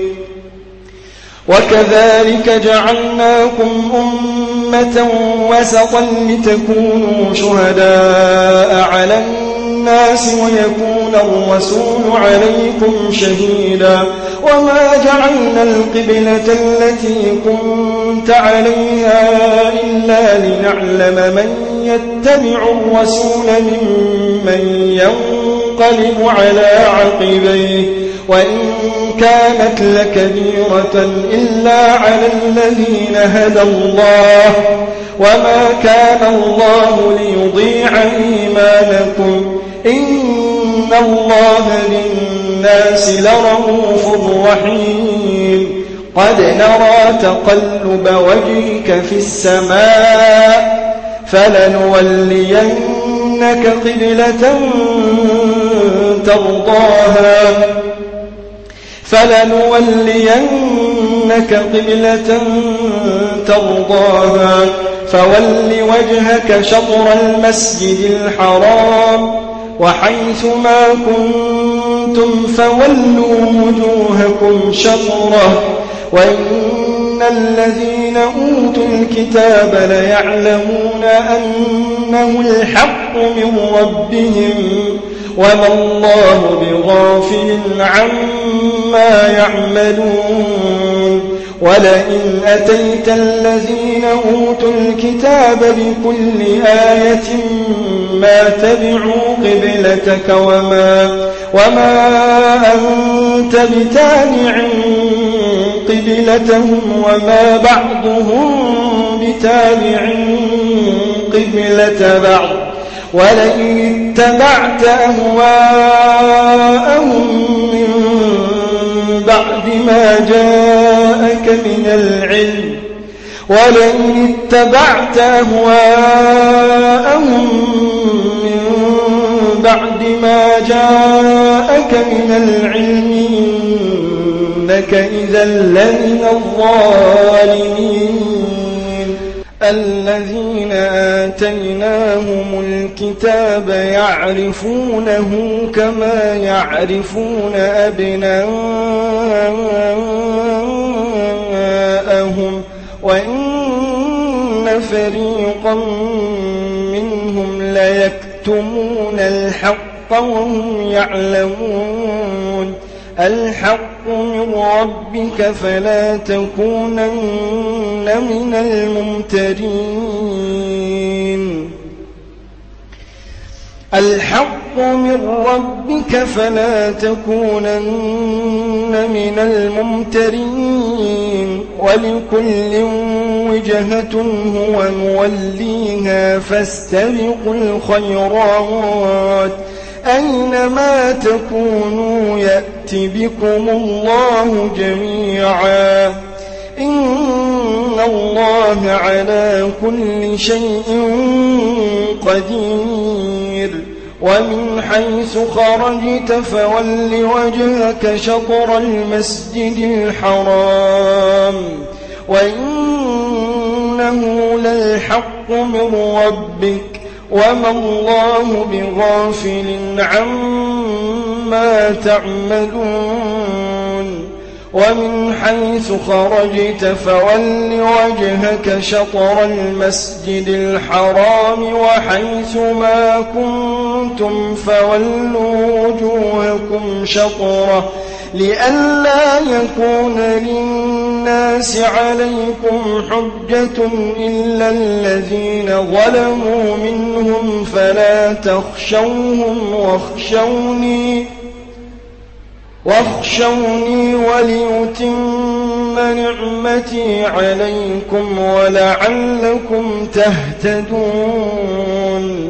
وكذلك جعلناكم أمة وسطا لتكونوا شهداء على الناس ويكون الرسول عليكم شهيدا وما جعلنا القبلة التي كنت عليها إلا لنعلم من يتبع الرسول ممن ينقلب على عقبيه وإن كانت لكبيرة إلا على الذين هدى الله وما كان الله ليضيع إيمانكم إن الله للناس لرؤوف رحيم قد نرى تقلب وجهك في السماء فلنولينك قبلة ترضاها فلنولينك قبلة ترضاها فول وجهك شطر المسجد الحرام وحيث ما كنتم فولوا وجوهكم شطره وإن الذين أوتوا الكتاب ليعلمون أنه الحق من ربهم وما الله بغافل عما يعملون ولئن أتيت الذين أوتوا الكتاب بكل آية ما تبعوا قبلتك وما, وما أنت بتابع قبلتهم وما بعضهم بتابع قبلة بعض ولئن اتبعت أهواءهم من بعد ما جاءك من العلم ولئن اتبعت أهواءهم من بعد ما جاءك من العلم إنك إذا لمن الظالمين. الذين آتيناهم الكتاب يعرفونه كما يعرفون أبناءهم وإن فريقا منهم ليكتمون الحق وهم يعلمون. الحق من ربك فلا تكونن من الممترين. الحق من ربك فلا تكونن من الممترين. ولكل وجهة هو موليها فاستبقوا الخيرات أينما تكونوا يأت بكم الله جميعا إن الله على كل شيء قدير. ومن حيث خرجت فول وجهك شطر المسجد الحرام وإنه للحق من ربك وما الله بغافل عما تعملون. ومن حيث خرجت فول وجهك شطر المسجد الحرام وحيث ما كنتم فولوا وجوهكم شطره لئلا يكون للناس عليكم حجة إلا الذين ظلموا منهم فلا تخشوهم واخشوني واخشوني وليتم نعمتي عليكم ولعلكم تهتدون.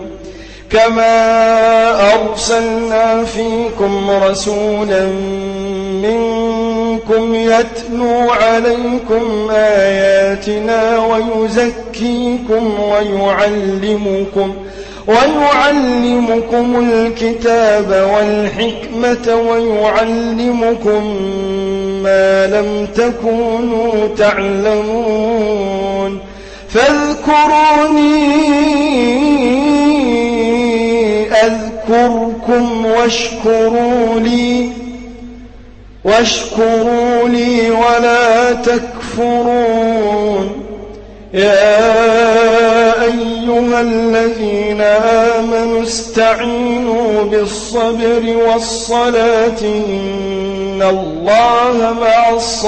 كما أرسلنا فيكم رسولا منكم يتلو عليكم آياتنا ويزكيكم ويعلمكم ويعلمكم الكتاب والحكمة ويعلمكم ما لم تكونوا تعلمون. فاذكروني أذكركم واشكروا لي واشكروا لي ولا تكفرون. يا أيها الذين آمنوا استعينوا بالصبر والصلاة إن الله مع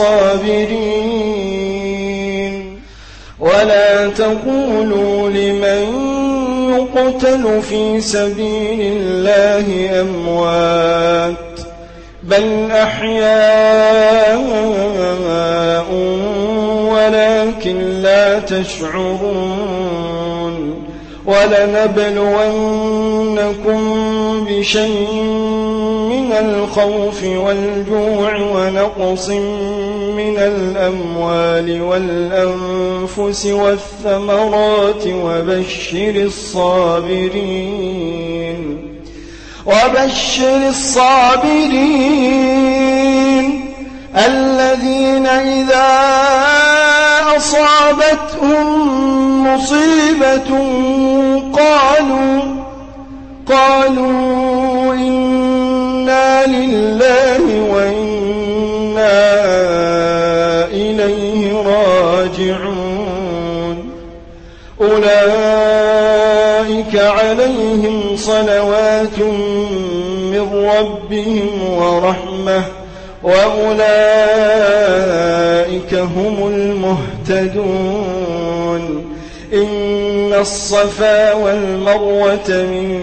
الصابرين. ولا تقولوا لمن يقتل في سبيل الله أموات بل أحياء ولكن لا تشعرون. ولنبلونكم بشيء من الخوف والجوع ونقص من الأموال والأنفس والثمرات وبشر الصابرين وبشر الصابرين الذين إذا أصابتهم مصيبة قالوا قالوا إنا لله وإنا إليه راجعون. أولئك عليهم صلوات من ربهم ورحمة وأولئك هم المهتدون. إن الصفا والمروة من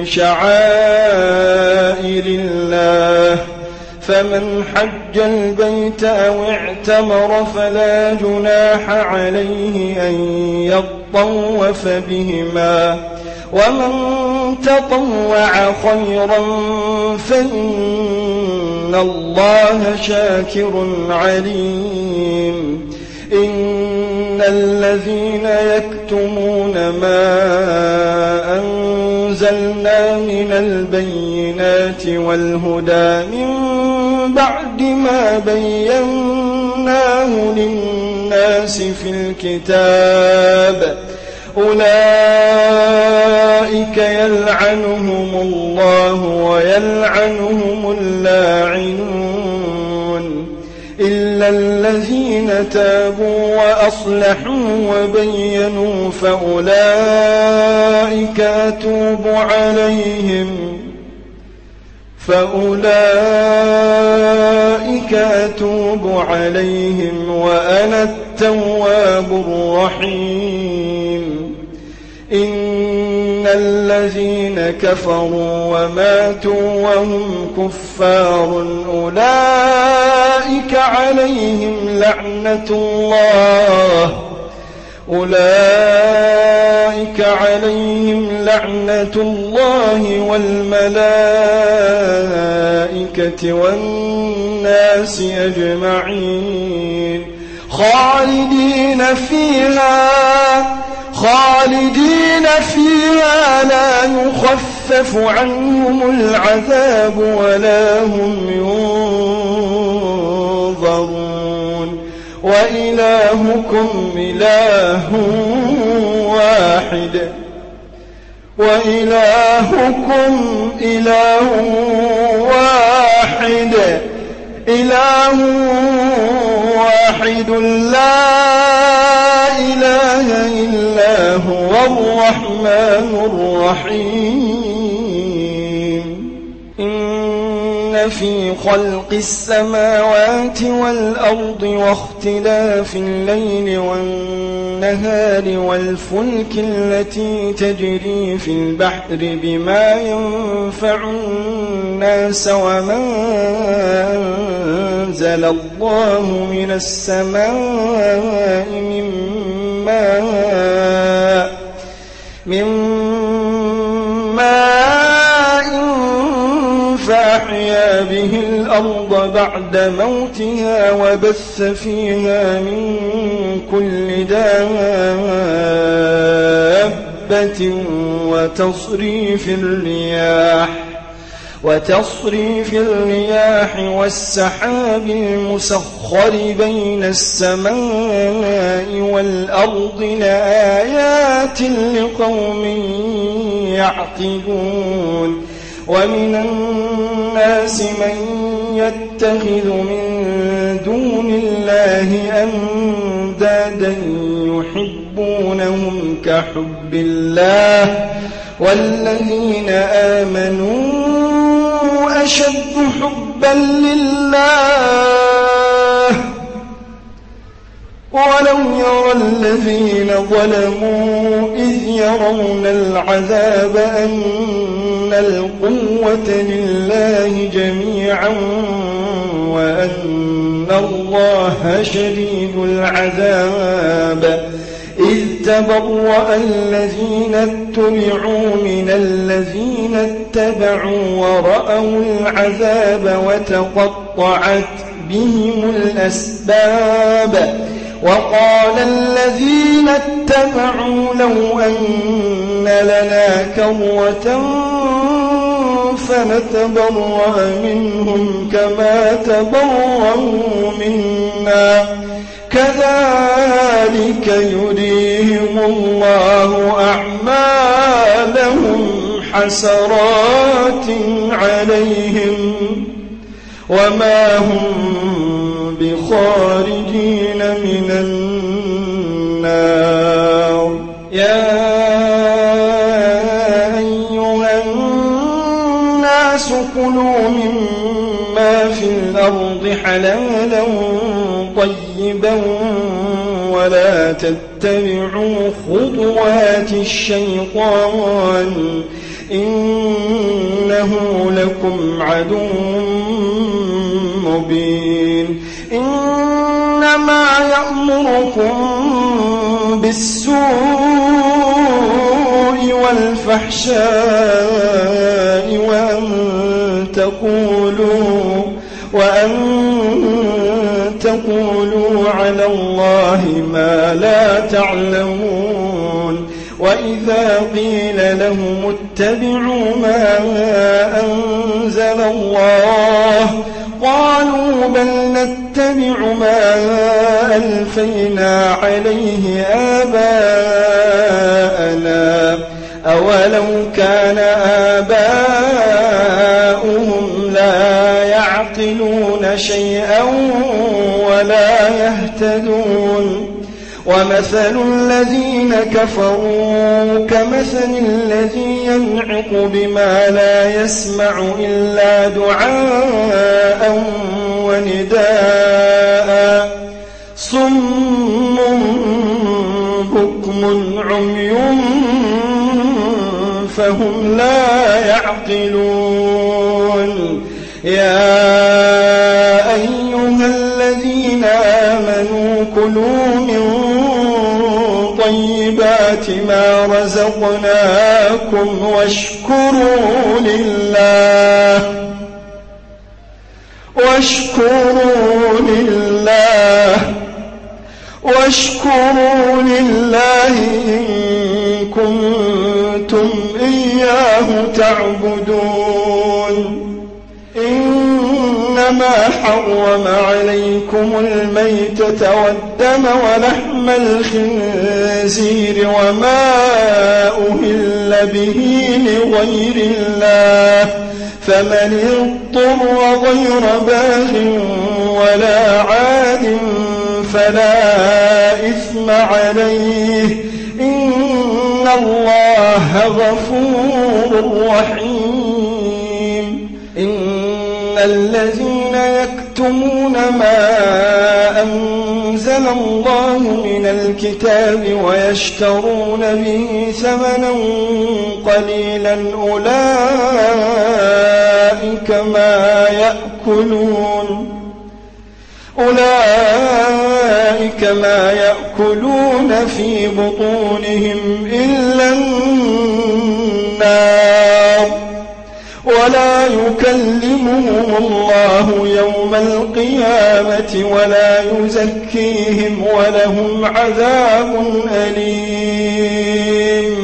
شعائر الله فمن حج البيت أو اعتمر فلا جناح عليه أن يطوف بهما ومن تطوع خيرا فإن الله شاكر عليم إن الذين يكتمون ما أنزلنا من البينات والهدى من بعد ما بيناه للناس في الكتاب أولئك يلعنهم الله ويلعنهم اللاعنون إلا الذين تابوا وأصلحوا وبينوا فأولئك أتوب عليهم فأولئك أتوب عليهم وأنا التواب الرحيم إن الذين كفروا وماتوا وهم كفار أولئك عليهم لعنة الله أولئك عليهم لعنة الله والملائكة والناس أجمعين خالدين فيها خالدين فيها لا يخفف عنهم العذاب ولا هم ينظرون وإلهكم إله واحد وإلهكم إله واحد إله واحد لا إله إلا هو الرحمن الرحيم إن في خلق السماوات والأرض واختلاف الليل والنهار والفلك التي تجري في البحر بما ينفع الناس وما أنزل الله من السماء من ماء من ماء فأحيا به الأرض بعد موتها وبث فيها من كل دابة وتصريف الرياح وتصريف الرياح والسحاب المسخر بين السماء والأرض لآيات لقوم يعقلون ومن الناس من يتخذ من دون الله أندادا يحبونهم كحب الله والذين آمنوا أشد حبا لله ولو يرى الذين ظلموا إذ يرون العذاب أن القوة لله جميعا وأن الله شديد العذاب إذ تبرأ الذين اتبعوا من الذين اتبعوا ورأوا العذاب وتقطعت بهم الأسباب وقال الذين اتبعوا لو أن لنا كرة فنتبرأ منهم كما تبرأوا منا كذلك يريهم الله أعمالهم حسرات عليهم وما هم بخارجين من النار يا أيها الناس كلوا مما في الأرض حلالا طيبا ولا تتبعوا خطوات الشيطان إنه لكم عدو مبين إنما يأمركم بالسوء والفحشاء الفحشاء وأن تقولوا وأن تقولوا على الله ما لا تعلمون وإذا قيل لهم اتبعوا ما أنزل الله قالوا بل نتبع ما ألفينا عليه آباءنا أولو كان آباؤهم لا يعقلون شيئا ولا يهتدون ومثل الذين كفروا كمثل الذي ينعق بما لا يسمع إلا دعاء ونداء صم بكم عمي فهم لا يعقلون يا أيها الذين آمنوا كلوا من طيبات ما رزقناكم واشكروا لله واشكروا لله واشكروا لله إن كنتم إياه تعبدون إنما حرم عليكم الميتة والدم ولحم الخنزير وما أهل به لغير الله فمن اضطر غير باغ ولا عاد فلا إثم عليه إن الله غفور رحيم إن الذين يكتمون ما أنزل الله من الكتاب ويشترون به ثمنا قليلا أولئك ما يأكلون أولئك ما يأكلون في بطونهم إلا النار ولا يكلمهم الله يوم القيامة ولا يزكيهم ولهم عذاب أليم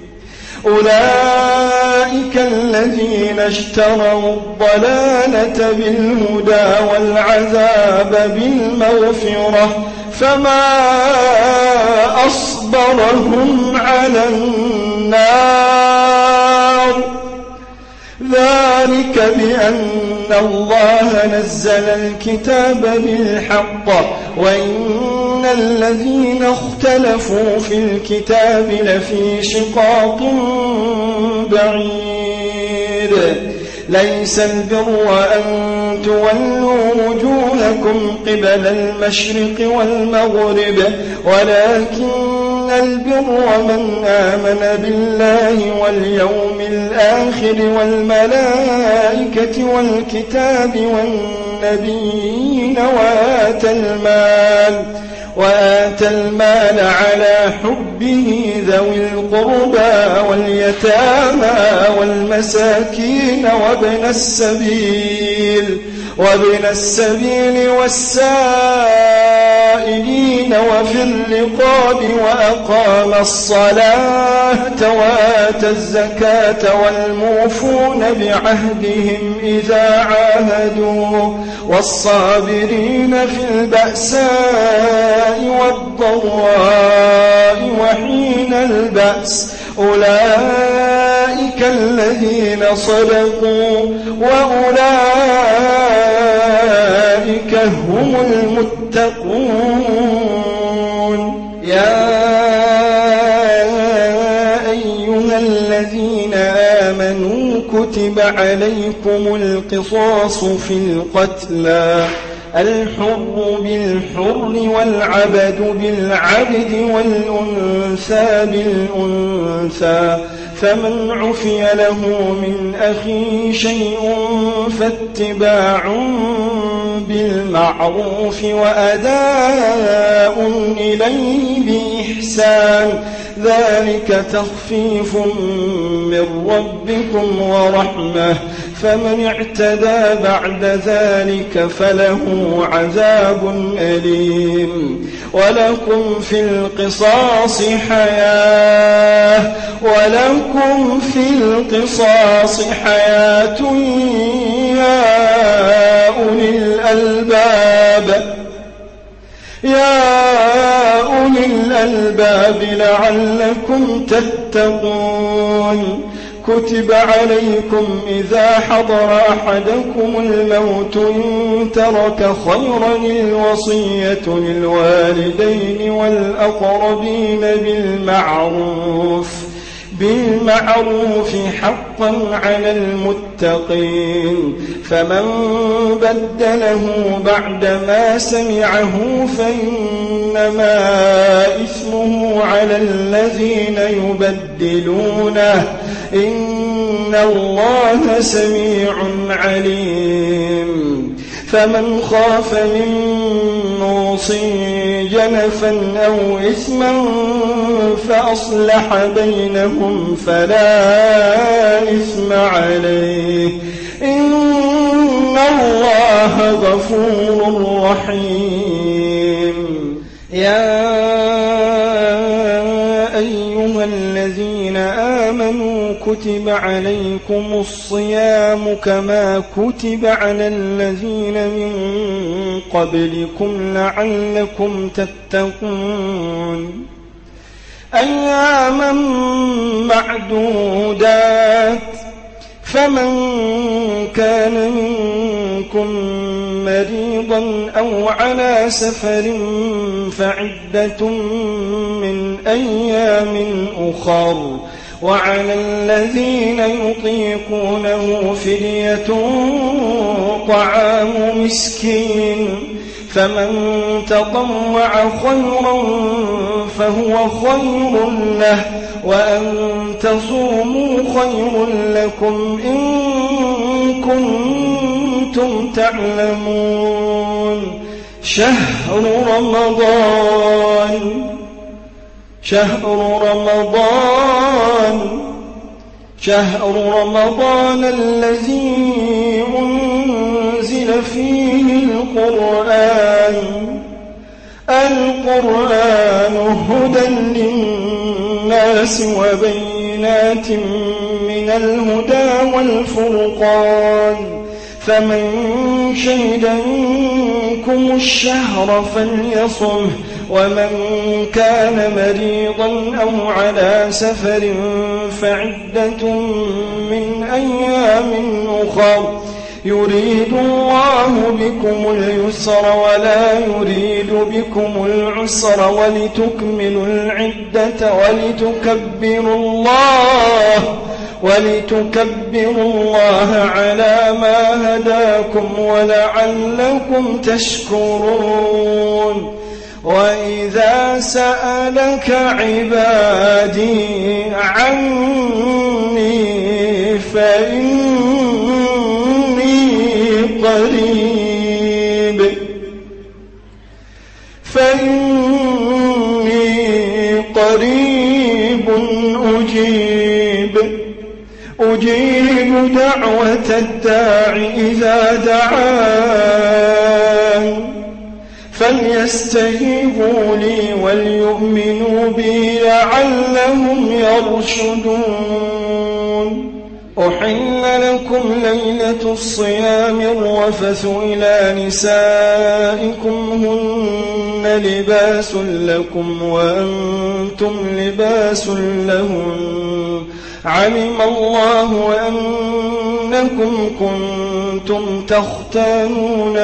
أولئك الذين اشتروا الضلالة بالهدى والعذاب بالمغفرة فما أصبرهم على النار ذلك بأن الله نزل الكتاب بالحق وإن الذين اختلفوا في الكتاب لفي شقاق بعيد ليس البر أن تولوا وجوهكم قبل المشرق والمغرب ولكن البر من آمن بالله واليوم الآخر والملائكة والكتاب والنبيين وآتى المال وآتى المال على حبه ذوي القربى واليتامى والمساكين وابن السبيل وابن السبيل والسائلين وفي الرقاب وأقام الصلاة وآتى الزكاة والموفون بعهدهم إذا عاهدوا والصابرين في البأساء والضراء وحين البأس أولئك الذين صدقوا وأولئك هم المتقون يا أيها الذين آمنوا كتب عليكم القصاص في القتلى الحر بالحر والعبد بالعبد والأنثى بالأنثى فمن عفي له من أخيه شيء فاتباع بالمعروف وأداء إليه بإحسان ذلك تخفيف من ربكم ورحمة فمن اعتدى بعد ذلك فله عذاب أليم ولكم في القصاص حياة ولكم في القصاص حياة يا أولي الألباب يا أولي الألباب لعلكم تتقون كتب عليكم إذا حضر أحدكم الموت إن ترك خيرا الوصية للوالدين والأقربين بالمعروف بالمعروف حقا على المتقين فمن بدله بعدما سمعه فإنما إثمه على الذين يبدلونه إن الله سميع عليم فمن خاف من موص جنفا أو إثما فأصلح بينهم فلا إثم عليه إن الله غفور رحيم يا أيها الذين آمنوا كتب عليكم الصيام كما كتب على الذين من قبلكم لعلكم تتقون أياما معدودات فمن كان منكم مريضا أو على سفر فعدة من أيام أخر وعلى الذين يطيقونه فدية طعام مسكين فمن تطوع خيرا فهو خير له وأن تصوموا خير لكم إن كنتم تعلمون شهر رمضان شهر رمضان شهر رمضان الذي أنزل فيه القرآن القرآن هدى للناس وبينات من الهدى والفرقان فمن شهد منكم الشهر فليصمه ومن كان مريضا أو على سفر فعدة من أيام أخر يريد الله بكم اليسر ولا يريد بكم العسر ولتكملوا العدة ولتكبروا الله ولتكبروا الله على ما هداكم ولعلكم تشكرون وإذا سألك عبادي عني فإني قريب فإني قريب أجيب أجيب دعوة الداع إذا دعان فليستجيبوا لي وليؤمنوا بي لعلهم يرشدون أحل لكم ليلة الصيام الرفث إلى نسائكم هن لباس لكم وأنتم لباس لهن علم الله أنكم كنتم تختانون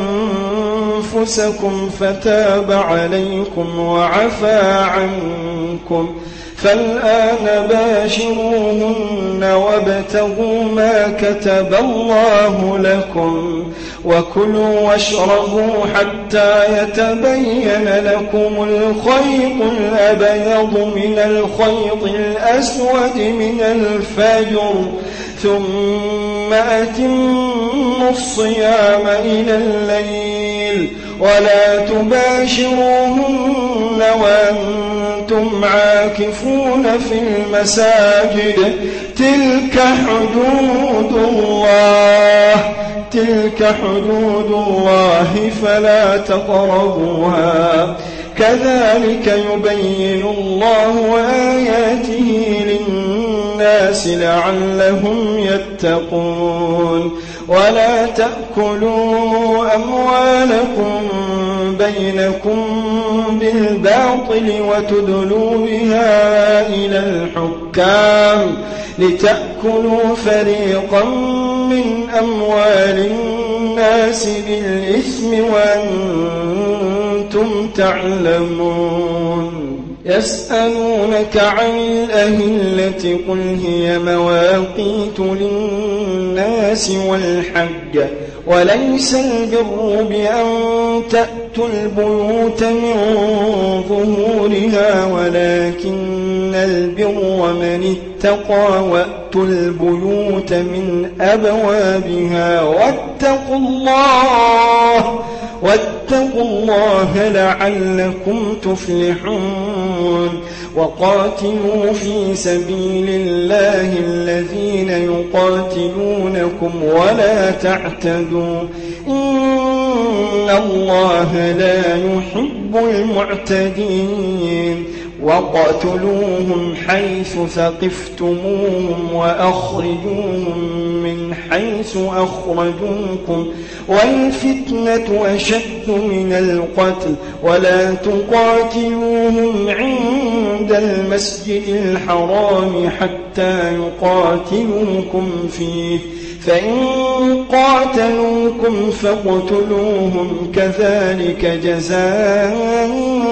أنفسكم فتاب عليكم وعفى عنكم فالآن باشروهن وابتغوا ما كتب الله لكم وكلوا واشربوا حتى يتبين لكم الخيط الأبيض من الخيط الأسود من الفجر ثم أتموا الصيام إلى الليل ولا تباشروهن وأنتم عاكفون في المساجد تلك حدود الله تلك حدود الله فلا تقربوها كذلك يبين الله آياته للناس لعلهم يتقون ولا تأكلوا أموالكم بينكم بالباطل وتدلوا بها إلى الحكام لتأكلوا فريقا من أموال الناس بالإثم وأنتم تعلمون يسألونك عن الأهلة قل هي مواقيت للناس والحج وليس البر بأن تأتوا البيوت من ظهورها ولكن البر من اتقى وأتوا البيوت من أبوابها واتقوا الله واتقوا الله لعلكم تفلحون وقاتلوا في سبيل الله الذين يقاتلونكم ولا تعتدوا إن الله لا يحب المعتدين وقاتلوهم حيث ثقفتموهم وأخرجوهم من حيث أخرجوكم والفتنة أشد من القتل ولا تقاتلوهم عند المسجد الحرام حتى يقاتلوكم فيه فإن قاتلوكم فاقتلوهم كذلك جزاء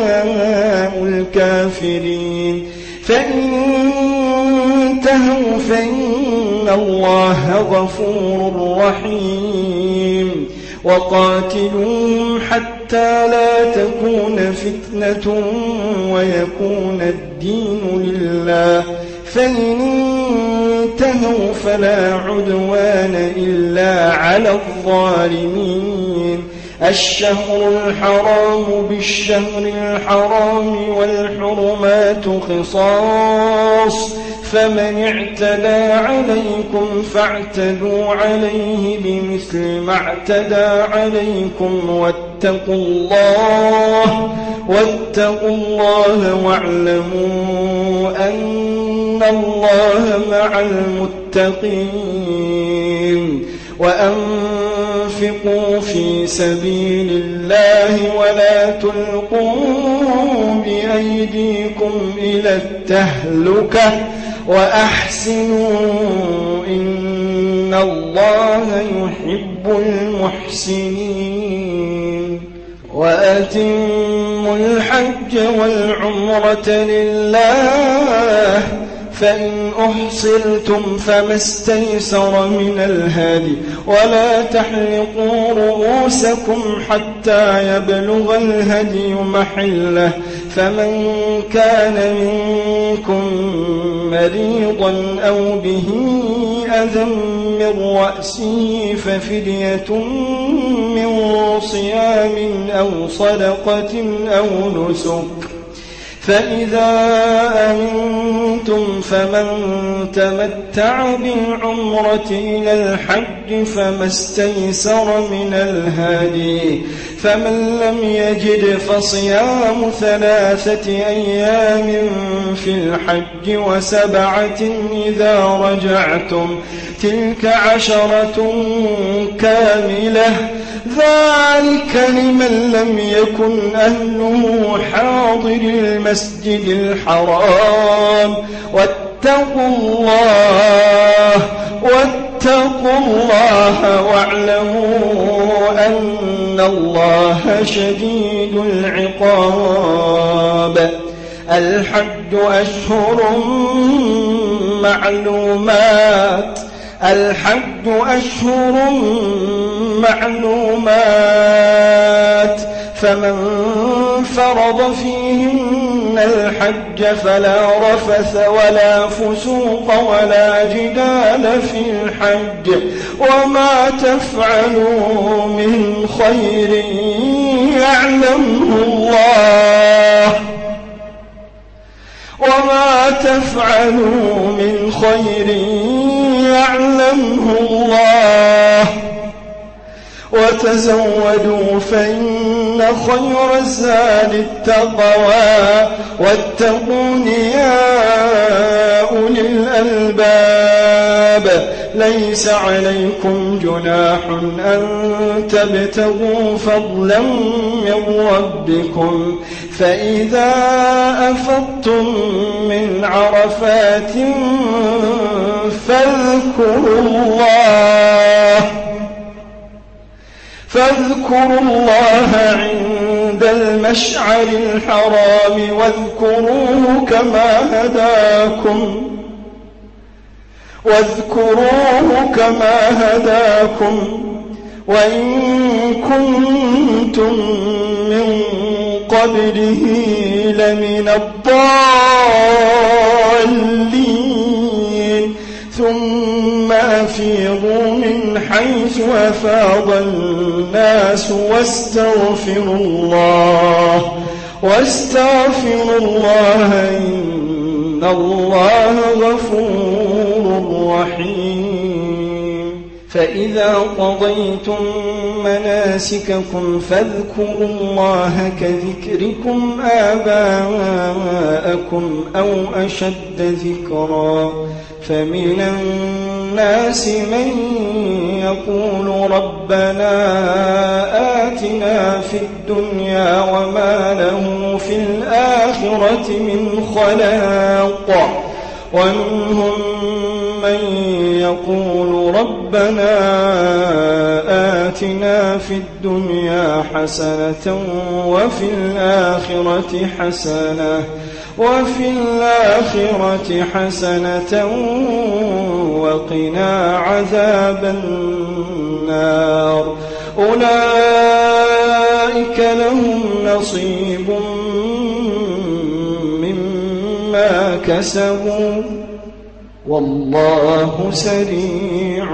الكافرين فإن انتهوا فإن الله غفور رحيم وقاتلوهم حتى لا تكون فتنة ويكون الدين لله فإن انتهوا فلا عدوان إلا على الظالمين الشهر الحرام بالشهر الحرام والحرمات قصاص فمن اعتدى عليكم فاعتدوا عليه بمثل ما اعتدى عليكم واتقوا الله واتقوا الله واعلموا أن الله مع المتقين وأنفقوا في سبيل الله ولا تلقوا بأيديكم إلى التهلكة وأحسنوا إن الله يحب المحسنين وأتموا الحج والعمرة لله فإن أحصرتم فما استيسر من الهدي ولا تحلقوا رؤوسكم حتى يبلغ الهدي محله فمن كان منكم مريضا أو به أذى من رأسه ففدية من صيام أو صدقة أو نسك فإذا أمنتم فمن تمتع بالعمرة إلى الحج فما استيسر من الهدي فمن لم يجد فصيام ثلاثة أيام في الحج وسبعة إذا رجعتم تلك عشرة كاملة ذلك لمن لم يكن أهله حاضر المسجد الحرام واتقوا الله واتقوا الله واعلموا أن الله شديد العقاب الحج أشهر معلومات الحج أشهر معلومات فمن فرض فيهن الحج فلا رفث ولا فسوق ولا جدال في الحج وما تفعلوا من خير يعلمه الله وما تفعلوا من خير يعلمه الله وتزودوا فإن خير الزاد التقوى واتقون يا أولي الألباب ليس عليكم جناح أن تبتغوا فضلا من ربكم فإذا أفضتم من عرفات فاذكروا الله فاذكروا الله عند المشعر الحرام واذكروه كما هداكم واذكروه كما هداكم وإن كنتم من قبله لمن الضالين ثم أفيضوا من حيث أفاض الناس واستغفروا الله واستغفروا الله إن الله غفور رحيم فإذا قضيتم مناسككم فاذكروا الله كذكركم آباءكم أو أشد ذكرا فمن الناس من يقول ربنا آتنا في الدنيا وما له في الآخرة من خلاق ومنهم من يقول ربنا آتنا في الدنيا حسنة وفي الآخرة حسنة وفي الآخرة حسنة وقنا عذاب النار أولئك لهم نصيب مما كسبوا والله سريع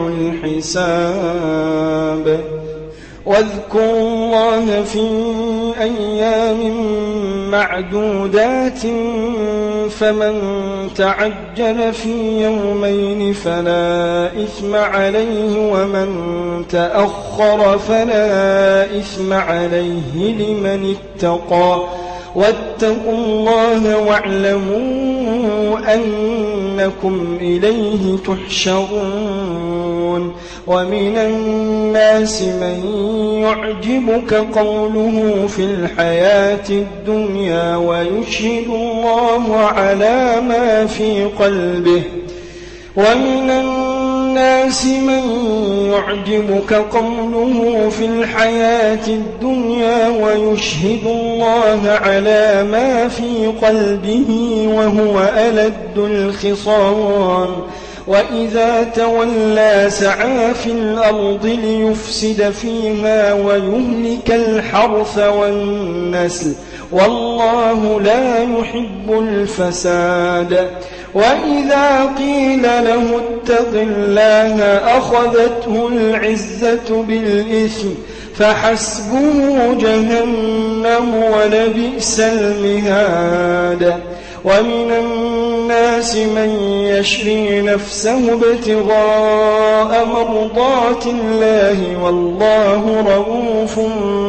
الحساب واذكروا الله في أيام معدودات فمن تعجل في يومين فلا إثم عليه ومن تأخر فلا إثم عليه لمن اتقى واتقوا الله واعلموا أنكم إليه تحشرون ومن الناس من يعجبك قوله في الحياة الدنيا ويشهد الله على ما في قلبه ومن الناس من يعجبك قوله في الحياة الدنيا ويشهد الله على ما في قلبه وهو ألد الخصام وإذا تولى سعى في الأرض ليفسد فيها ويهلك الحرث والنسل والله لا يحب الفساد وإذا قيل له اتق الله أخذته العزة بالإثم فحسبه جهنم ولبئس المهاد ومن الناس من يشري نفسه ابتغاء مرضات الله والله رؤوف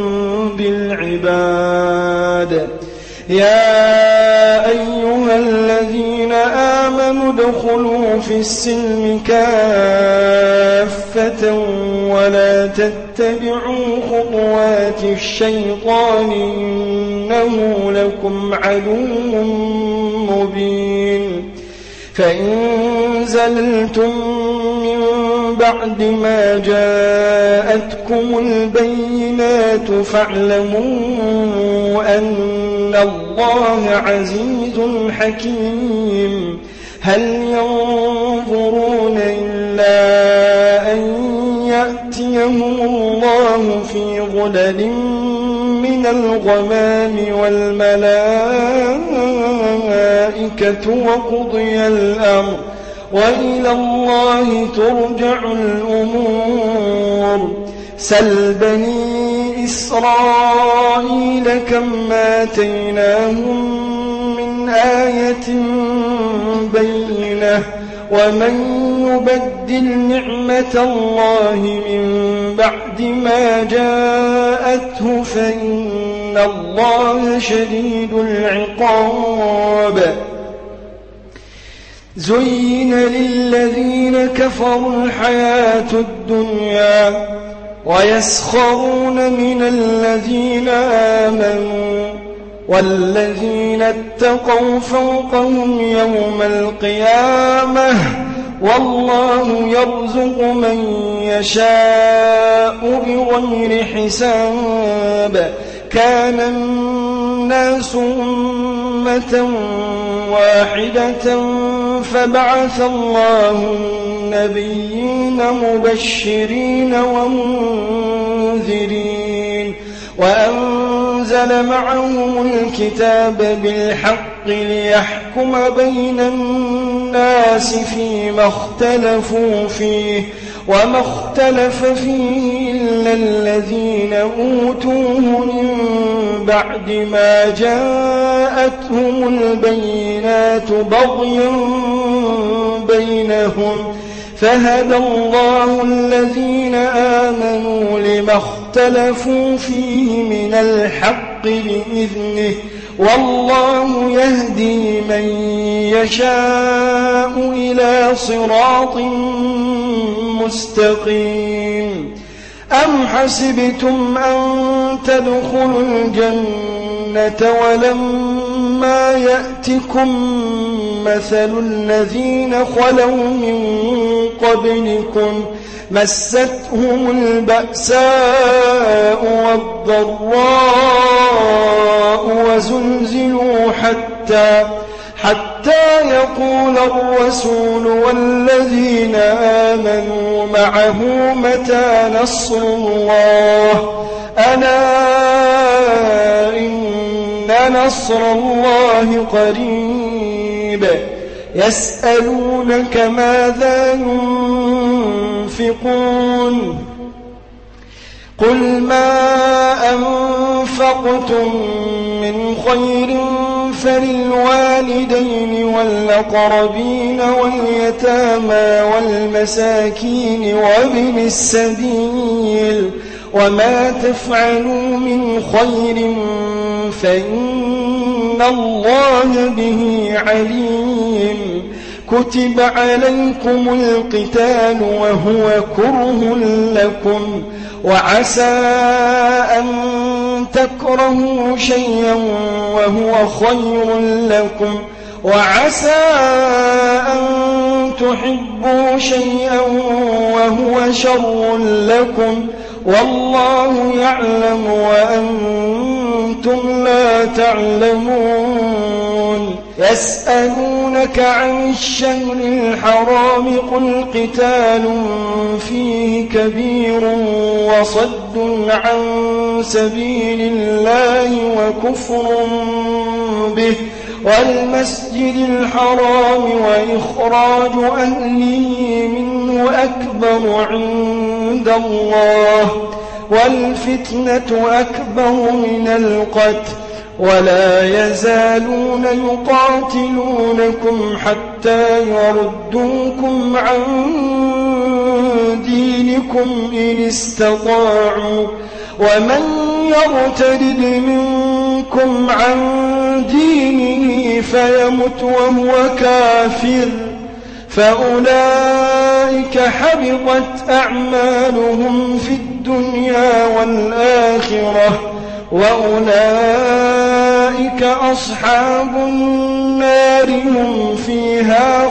بالعباد يا أيها الذين آمنوا ادخلوا في السلم كافة ولا تتبعوا خطوات الشيطان إنه لكم عدو مبين فإن زللتم من بعد ما جاءتكم البينات فاعلموا أن الله عزيز حكيم هل ينظرون إلا أن يأتيهم الله في ظلل من من الغمام والملائكة وقضي الأمر وإلى الله ترجع الأمور. سل بني إسرائيل كم آتيناهم من آية بينة ومن يبدل نعمة الله من بعد ما جاءته فإن الله شديد العقاب. زين للذين كفروا الحياة الدنيا ويسخرون من الذين آمنوا والذين اتقوا فوقهم يوم القيامة والله يرزق من يشاء بغير حساب. كان الناس أمة واحدة فبعث الله النبيين مبشرين ومنذرين وأنزل معهم الكتاب بالحق ليحكم بين الناس فيما اختلفوا فيه وما اختلف فيه إلا الذين أوتوه من بعد ما جاءتهم البينات بغيا بينهم فهدى الله الذين آمنوا لما اختلفوا فيه من الحق بإذنه والله يهدي من يشاء إلى صراط مستقيم. أم حسبتم أن تدخلوا الجنة ولما يأتكم مثل الذين خلوا من قبلكم مستهم البأساء والضراء وزلزلوا حتى حتى يقول الرسول والذين آمنوا معه متى نصر الله ألا إن نصر الله قريب. يسألونك ماذا ينفقون قل ما أنفقتم من خير فللوالدين والأقربين واليتامى والمساكين وابن السبيل وما تفعلوا من خير فإن الله به عليم. كتب عليكم القتال وهو كره لكم وعسى أن تكرهوا شيئا وهو خير لكم وعسى أن تحبوا شيئا وهو شر لكم والله يعلم وأنتم لا تعلمون. يسألونك عن الشهر الحرام قل قتال فيه كبير وصد عن سبيل الله وكفر به والمسجد الحرام وإخراج أهله منه أكبر عند الله والفتنة أكبر من القتل ولا يزالون يقاتلونكم حتى يردوكم عن دينكم إن استطاعوا ومن يرتد منكم عن دينه فيمت وهو كافر فأولئك حبطت أعمالهم في الدنيا والآخرة وأولئك أصحاب النار هم فيها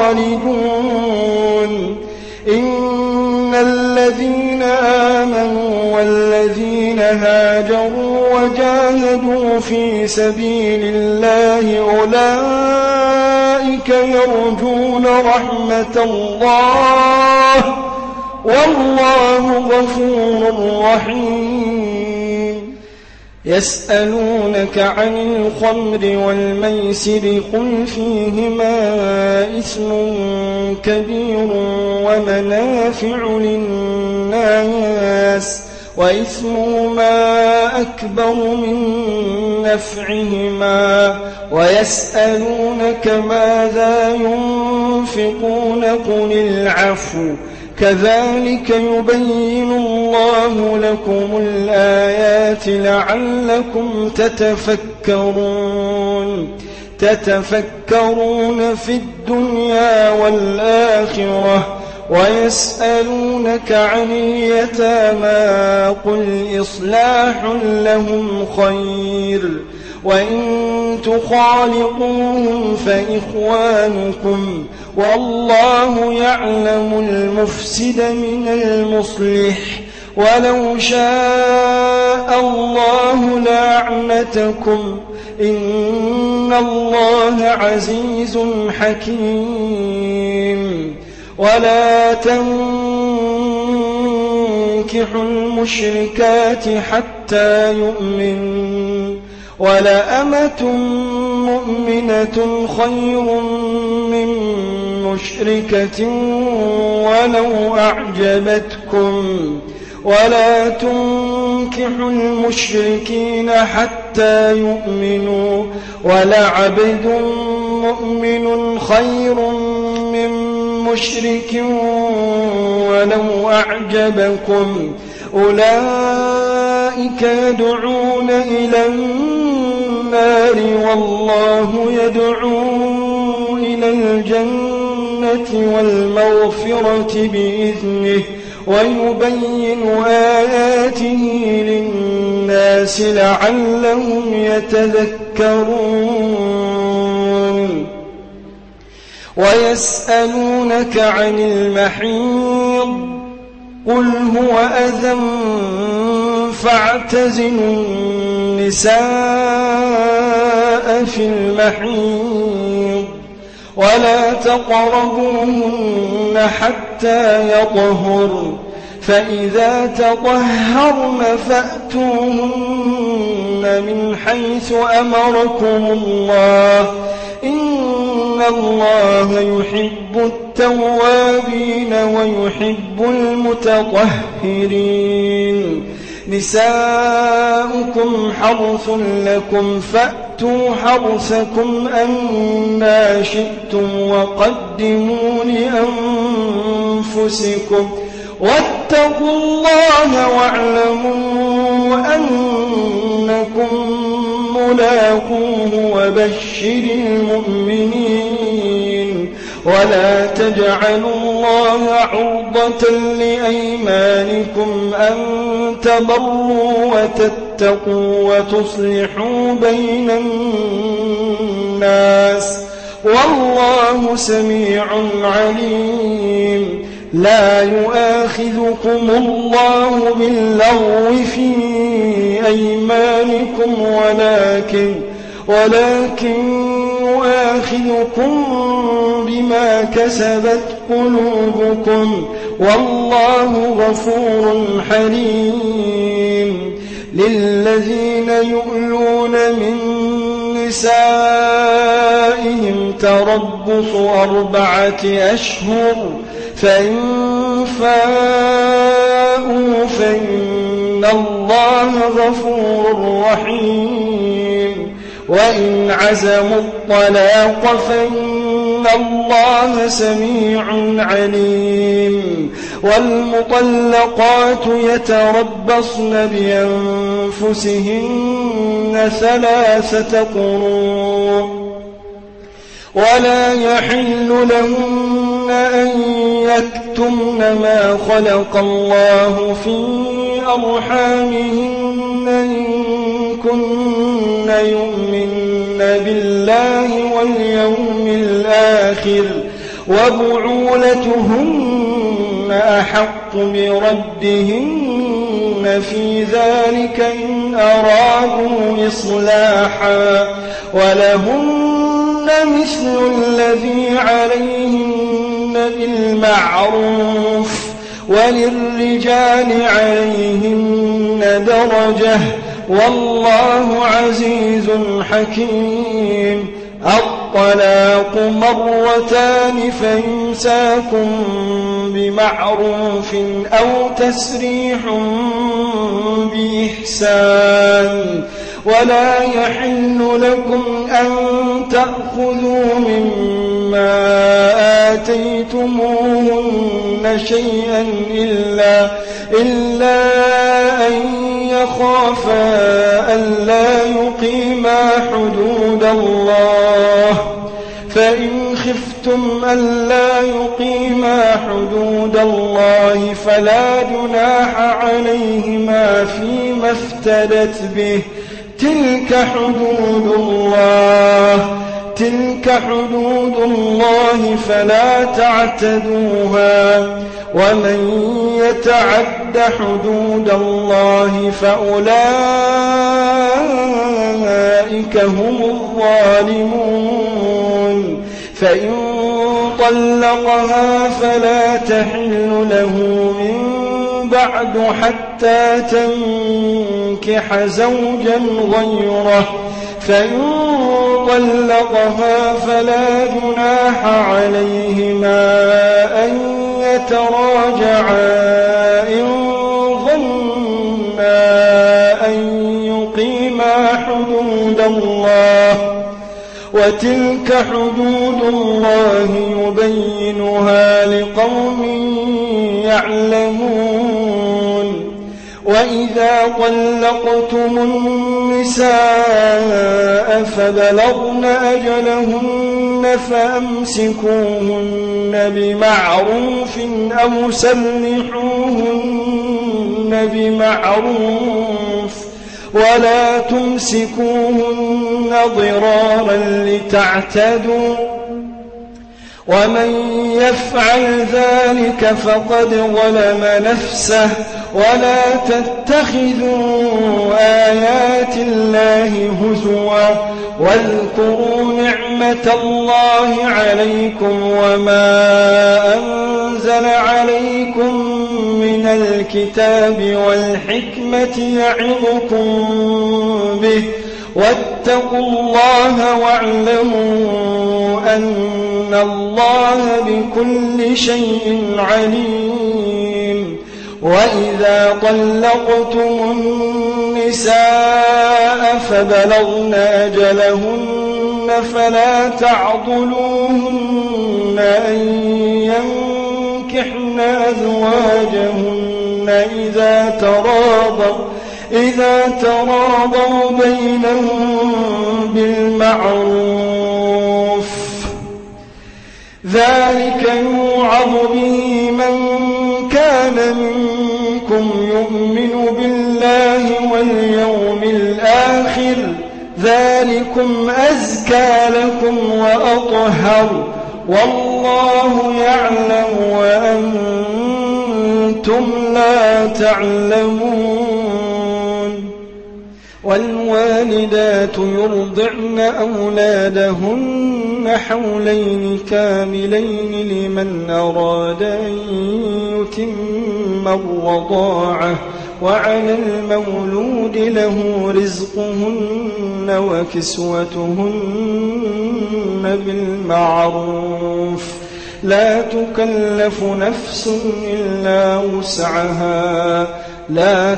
خالدون. إن الذين آمنوا والذين هاجروا وجاهدوا في سبيل الله أولئك يرجون رحمة الله والله غفور رحيم. يسألونك عن الخمر والميسر قل فيهما إثم كبير ومنافع للناس وإثمهما أكبر من نفعهما ويسألونك ماذا ينفقون قل العفو كذلك يبين الله لكم الآيات لعلكم تتفكرون تتفكرون في الدنيا والآخرة ويسألونك عن اليتامى قل إصلاح لهم خير وإن تخالطوهم فإخوانكم والله يعلم المفسد من المصلح ولو شاء الله لأعنتكم إن الله عزيز حكيم ولا تنكحوا المشركات حتى يؤمنوا ولأمة مؤمنة خير من مشركة ولو أعجبتكم ولا تنكحوا المشركين حتى يؤمنوا ولعبد مؤمن خير من مشرك ولو أعجبكم أولئك يدعون إلى النار والله يدعو إلى الجنة والمغفرة بإذنه ويبين آياته للناس لعلهم يتذكرون ويسألونك عن المحيض قل هو أذى فاعتزلوا النساء في المحيض ولا تقربوهن حتى يطهرن فإذا تطهرن فأتوهن من حيث أمركم الله إن الله يحب التوابين ويحب المتطهرين نساؤكم حرث لكم فأتوا حرثكم أنى شئتم وقدموا لأنفسكم واتقوا الله واعلموا أنكم ملاقوه وبشر المؤمنين ولا تجعلوا الله عرضة لأيمانكم أن تبروا وتتقوا وتصلحوا بين الناس والله سميع عليم لا يؤاخذكم الله باللغو في أيمانكم ولكن ولكن يؤاخذكم بما كسبت قلوبكم والله غفور حليم للذين يؤلون من نسائهم تربص أربعة أشهر فإن فاءوا فإن الله غفور رحيم وإن عزموا الطلاق فإن الله سميع عليم والمطلقات يتربصن بأنفسهن ثلاثة قروء ولا يحل لهن أن يكتمن ما خلق الله في أرحامهن إن كن يؤمن بالله واليوم الآخر وبعولتهن أحق بردهن في ذلك إن أرادوا إصلاحا ولهن مثل الذي عليهن بالمعروف وللرجال عليهن درجة والله عزيز حكيم. الطلاق مرتان فإمساكم بمعروف أو تسريح بإحسان. ولا يحل لكم أن تأخذوا مما آتيتموهن شيئا إلا, إلا أن يخافا ألا يقيما حدود الله. فإن خفتم ألا يقيما حدود الله فلا جناح عليهما فيما افتدت به. تلك حدود الله تلك حدود الله فلا تعتدوها. ومن يتعد حدود الله فأولئك هم الظالمون. فإن طلقها فلا تحل له من بعد حتى تنكح زوجا غيره. فإن طلقها فلا جناح عليهما أن يتراجعا إن ظنا أن يقيما حدود الله. وتلك حدود الله يبينها لقوم يعلمون. وإذا طلقتم النساء فبلغن أجلهن فأمسكوهن بمعروف أو سرحوهن بمعروف ولا تمسكوهن ضرارا لتعتدوا. ومن يفعل ذلك فقد ظلم نفسه. ولا تتخذوا آيات الله هزوا واذكروا نعمة الله عليكم وما أنزل عليكم من الكتاب والحكمة يعظكم به واتقوا الله واعلموا أن الله بكل شيء عليم. وإذا طلقتم النساء فبلغن أجلهن فلا تعضلوهن أن ينكحن أزواجهن إذا تراضوا إذا تراضوا بينهم بالمعروف. ذلك يوعظ به من كان منكم يؤمن بالله واليوم الآخر. ذلكم أزكى لكم وأطهر والله يعلم وأنتم لا تعلمون. والوالدات يرضعن أولادهن حولين كاملين لمن أراد أن يتم الرضاعة. وعلى المولود له رزقهن وكسوتهن بالمعروف. لا تكلف نفس إلا وسعها. لا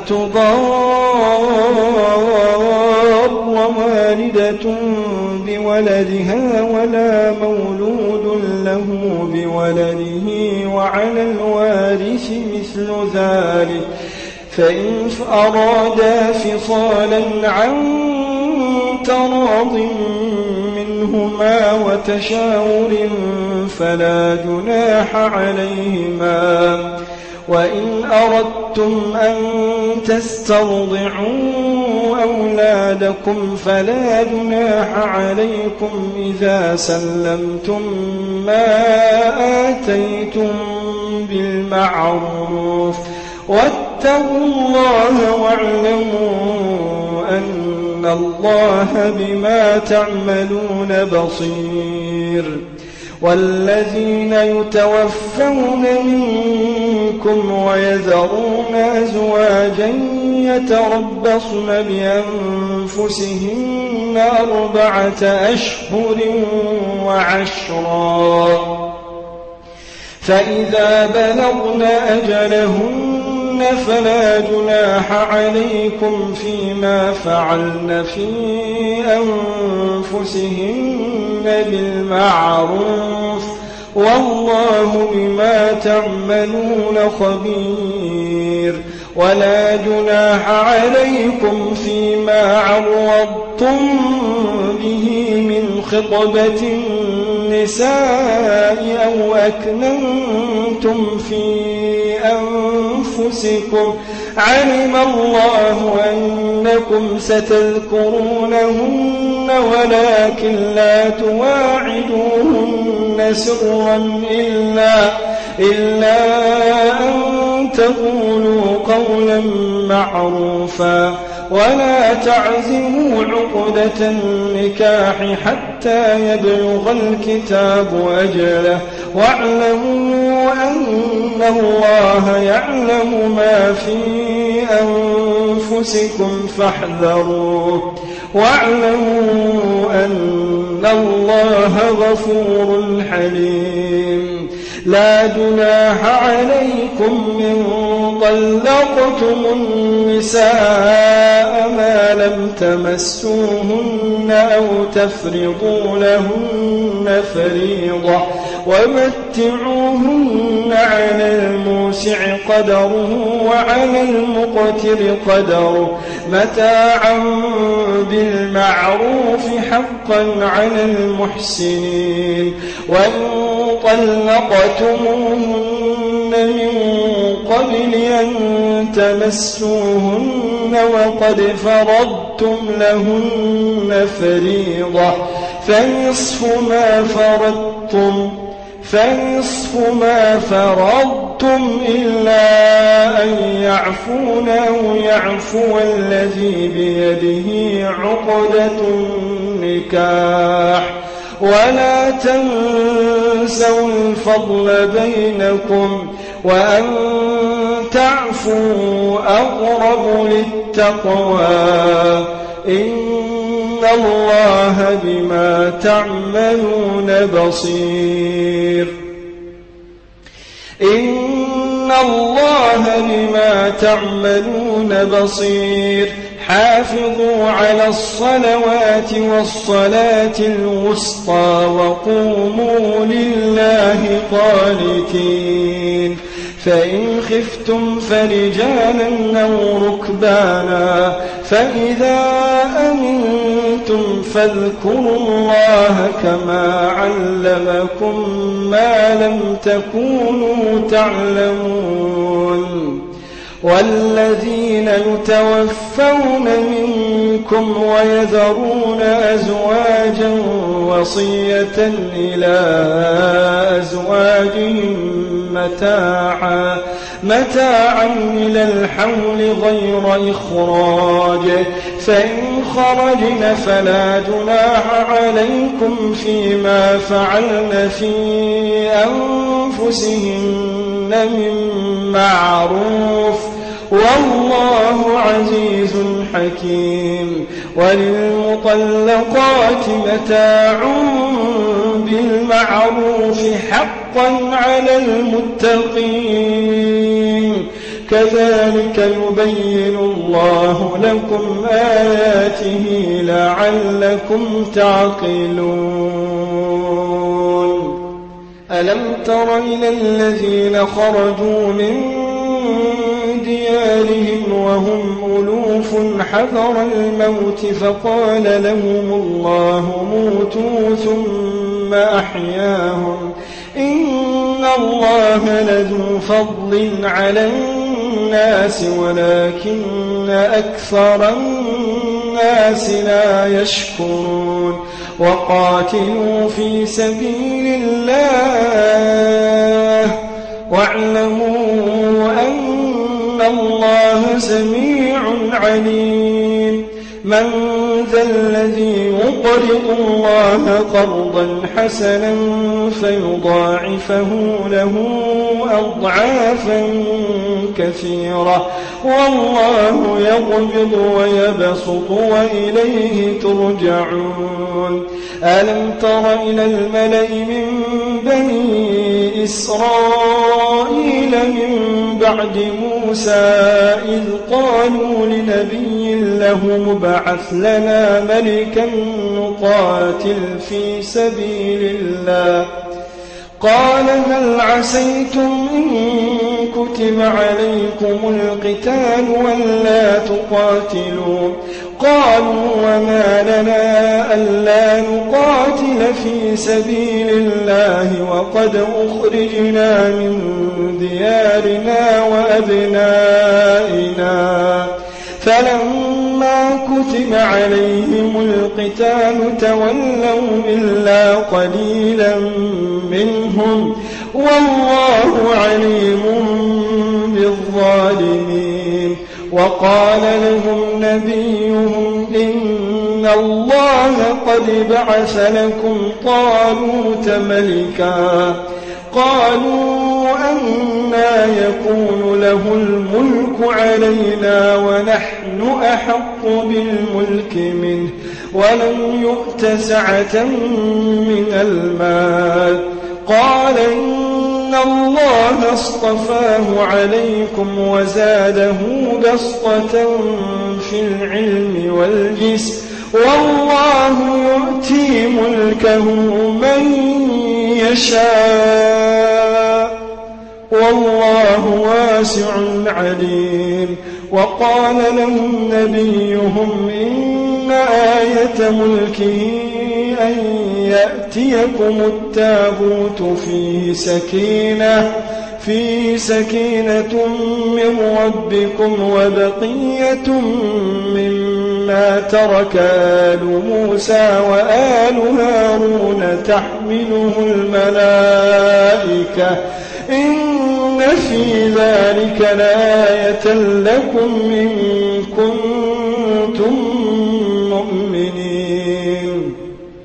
تضار والدة بولدها ولا مولود له بولده وعلى الوارث مثل ذلك. فإن أرادا فصالا عن تراض منهما وتشاور فلا جناح عليهما. وإن أردتم أن تسترضعوا أولادكم فلا جناح عليكم إذا سلمتم ما آتيتم بالمعروف. واتقوا الله واعلموا أن الله بما تعملون بصير. والذين يتوفون منكم ويذرون أزواجا يتربصن بأنفسهن أربعة أشهر وعشرا فإذا بلغن أجلهن فلا جناح عليكم فيما فعلن في أنفسهن بالمعروف والله بما تعملون خبير ولا جناح عليكم فيما عرضتم به من خطبة النساء أو أكننتم في أنفسكم علم الله أنكم ستذكرونهن ولكن لا تواعدوهن سرا إلا, إلا أن تقولوا قولا معروفا ولا تعزموا عقدة النكاح حتى يبلغ الكتاب أجله واعلموا أن الله يعلم ما في أنفسكم فاحذروه واعلموا أن الله غفور حليم لا جناح عليكم من طلقتم النساء ما لم تمسوهن أو تفرضوا لهن فريضة ومتعوهن على الموسع قدره وعلى المقتر قدره متاعا بالمعروف حقا على المحسنين وإن طلقتموهن من قبل أن تمسوهن وقد فرضتم لهن فريضة فنصف ما فرضتم فنصف ما فرضتم إلا أن يعفون أو يعفو الذي بيده عقدة النكاح ولا تنسوا الفضل بينكم وأن تعفوا أقرب للتقوى إن الله بما تعملون بصير إن الله بما تعملون بصير حافظوا على الصلوات والصلاة الوسطى وقوموا لله قانتين فإن خفتم فرجالا أو ركبانا فإذا أمنتم فاذكروا الله كما علمكم ما لم تكونوا تعلمون والذين يتوفون منكم ويذرون أزواجا وصية إلى أزواجهم متاعا متاعا إلى الحول غير إخراج فإن خرجن فلا جناح عليكم فيما فعلن في أنفسهن من معروف والله عزيز حكيم وللمطلقات متاع بالمعروف حقا على المتقين كذلك يبين الله لكم آياته لعلكم تعقلون ألم تر إلى الذين خرجوا من ديارهم وهم ألوف حذر الموت فقال لهم الله موتوا ثم أحياهم إن الله لذو فضل على الناس ولكن أكثر الناس لا يشكرون وقاتلوا في سبيل الله واعلموا أن الله سميع عليم من ذا الذي يقرض الله قرضا حسنا فيضاعفه له أضعافا كثيرة والله يقبض ويبسط وإليه ترجعون ألم تر إلى الملأ من بني إسرائيل من بعد موسى إذ قالوا لنبي له مبعث لنا ملكا نقاتل في سبيل الله قال هل عسيتم إن كتب عليكم القتال ولا تقاتلوا قالوا وما لنا ألا نقاتل في سبيل الله وقد أخرجنا من ديارنا وأبنائنا فلما كتب عليهم القتال تولوا إلا قليلا منهم والله عليم بالظالمين وقال لهم نبيهم إن الله قد بعث لكم طالوت ملكا قالوا أنى يكون له الملك علينا ونحن أحق بالملك منه ولم يؤت سعة من المال قال إن الله اصطفاه عليكم وزاده بسطة في العلم والجسم والله يؤتي ملكه من يشاء والله واسع عليم وقال لهم نبيهم إن آية ملكه أن يأتيكم التابوت فيه سكينة فيه سكينة من ربكم وبقية مما ترك آل موسى وآل هارون تحمله الملائكة إن في ذلك لآية لكم إن كنتم مؤمنين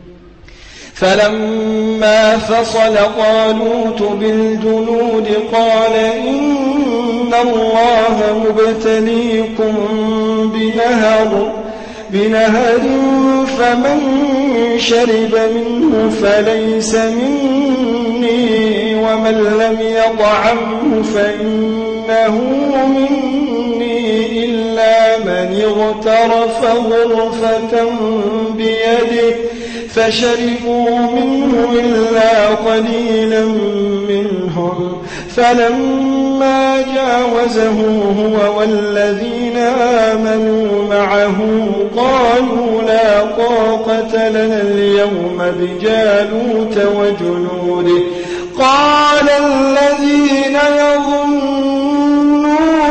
فلما فصل طالوت بالجنود قال إن الله مبتليكم بنهر بنهر فمن شرب منه فليس مني ومن لم يطعمه فإنه مني إلا من اغترف غرفة بيده فشربوا منه إلا قليلا منهم فلما جاوزه هو والذين آمنوا معه قالوا لا طاقة لنا اليوم بجالوت وجنوده قال الذين يظنون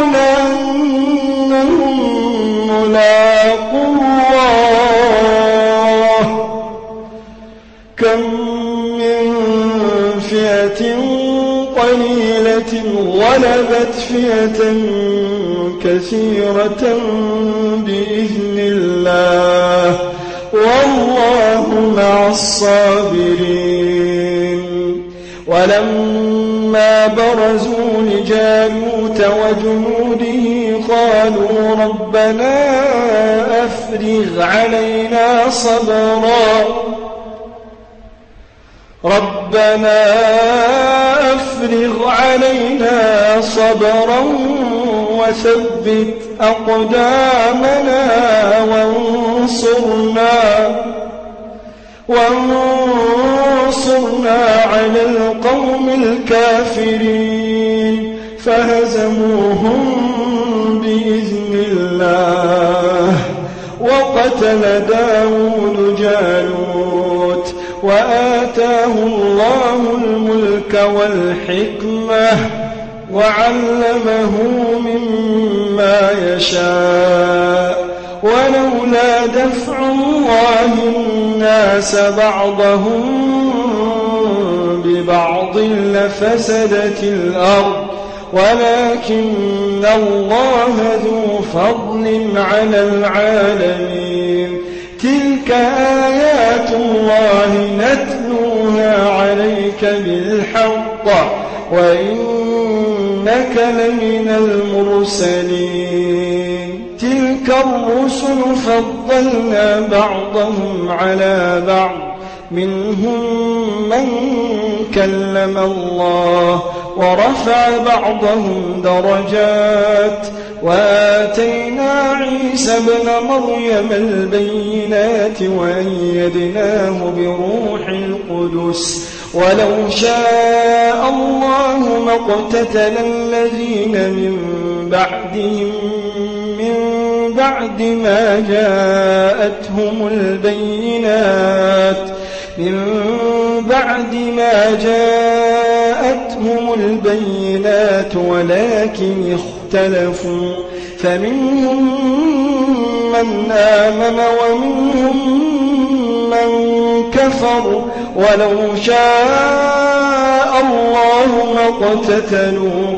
أنهم ملاقو الله كم من فئة قليلة غلبت فئة كثيرة بإذن الله والله مع الصابرين ولما برزوا لجالوت وجنوده قالوا ربنا أفرغ علينا صبرا ربنا أفرغ علينا صبرا وثبت أقدامنا وانصرنا وانصرنا على القوم الكافرين فهزموهم بإذن الله وقتل داود جالوت وآتاه الله الملك والحكمة وعلمه مما يشاء ولولا دفع الله الناس بعضهم ببعض لفسدت الأرض ولكن الله ذو فضل على العالمين بالحق وإنك لمن المرسلين تلك الرسل فضلنا بعضهم على بعض منهم من كلم الله ورفع بعضهم درجات وآتينا عيسى ابن مريم البينات وأيدناه بروح القدس ولو شاء الله ما اقتتل الذين من بعدهم من بعد ما جاءتهم البينات من بعد ما جاءتهم البينات ولكن اختلفوا فمنهم من آمن ومنهم من كفر ولو شاء الله ما اقتتلوا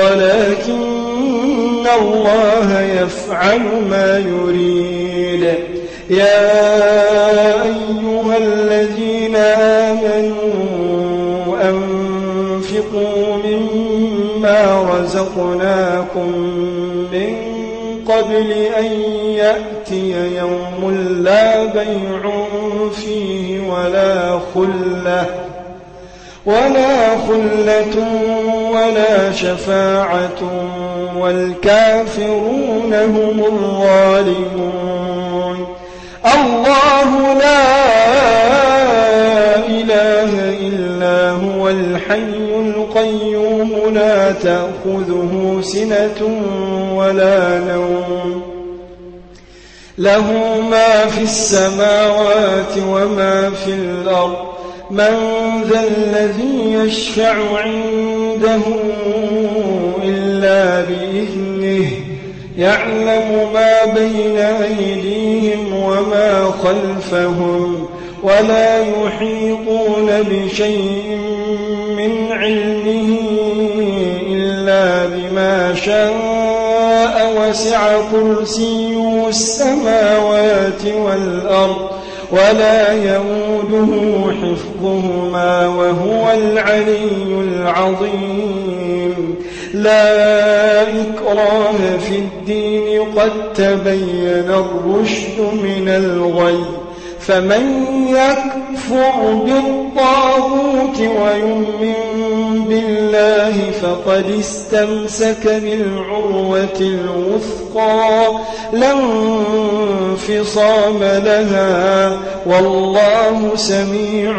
ولكن الله يفعل ما يريد يا أيها الذين آمنوا أنفقوا مما رزقناكم من قبل أن يأتي يوم لا بيع فيه ولا خلة ولا خلة ولا شفاعة والكافرون هم الظالمون الله لا إله إلا هو الحي القيوم لا تأخذه سنة ولا نوم له ما في السماوات وما في الأرض من ذا الذي يشفع عنده إلا بإذنه يعلم ما بين أيديهم وما خلفهم ولا يحيطون بشيء من علمه إلا بما شاء وسع كرسيه السماوات والأرض ولا يؤوده حفظهما وهو العلي العظيم لا إكراه في الدين قد تبين الرشد من الغي فمن يكفر بالطاغوت ويؤمن بالله فقد استمسك بالعروة الوثقى لا انفصام لها والله سميع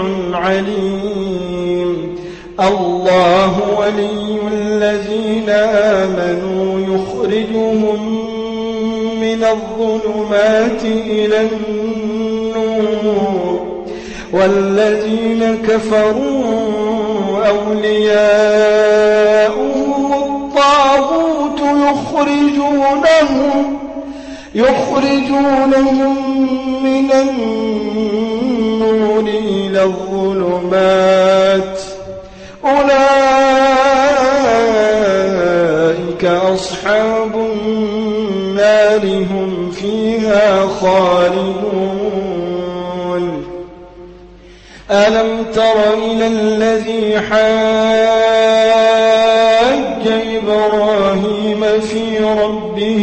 عليم الله ولي الذين آمنوا يخرجهم من الظلمات إلى النور والذين كفروا أولياؤهم الطاغوت يخرجونهم يخرجونهم من النور إلى الظلمات أولئك أصحاب النار هم فيها خالدون ألم تر إلى الذي حاج إبراهيم في ربه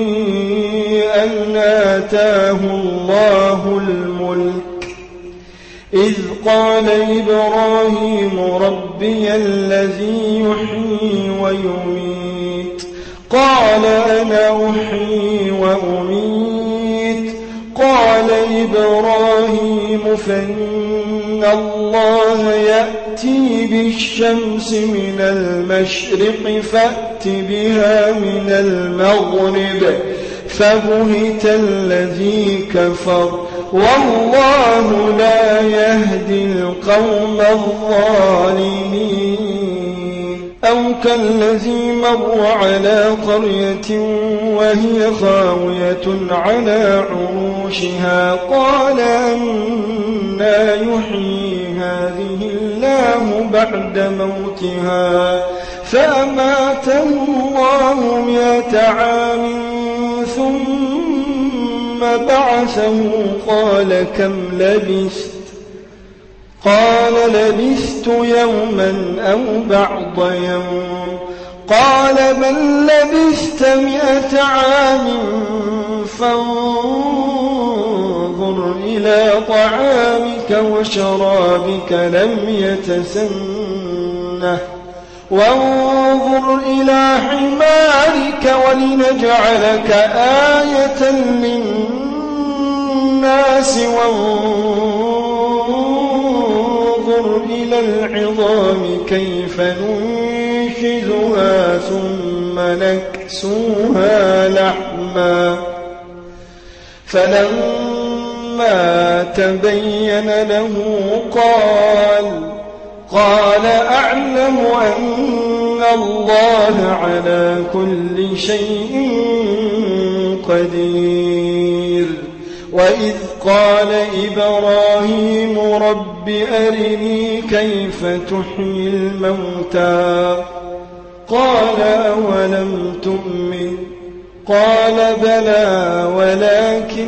أن آتاه الله الملك إذ قال إبراهيم ربي الذي يحيي ويميت قال أنا أحيي وأميت قال إبراهيم فإن الله يأتي بالشمس من المشرق فأت بها من المغرب فبهت الذي كفر والله لا يهدي القوم الظالمين أو كالذي مر على قرية وهي خاوية على عروشها قال أنى يحيي هذه الله بعد موتها فأماته الله مئة عام ثم بعثه قال كم لبثت قال لبثت يوما أو بعض يوم قال بل لبثت مئة عام فانظر إلى طعامك وشرابك لم يتسنه وانظر إلى حمارك ولنجعلك آية للناس وانظر إلى العظام كيف ننشزها ثم نكسوها لحما فلما تبين له قال قال أعلم أن الله على كل شيء قدير وإذ قال إبراهيم رب أرني كيف تحيي الموتى قال أولم تؤمن قال بلى ولكن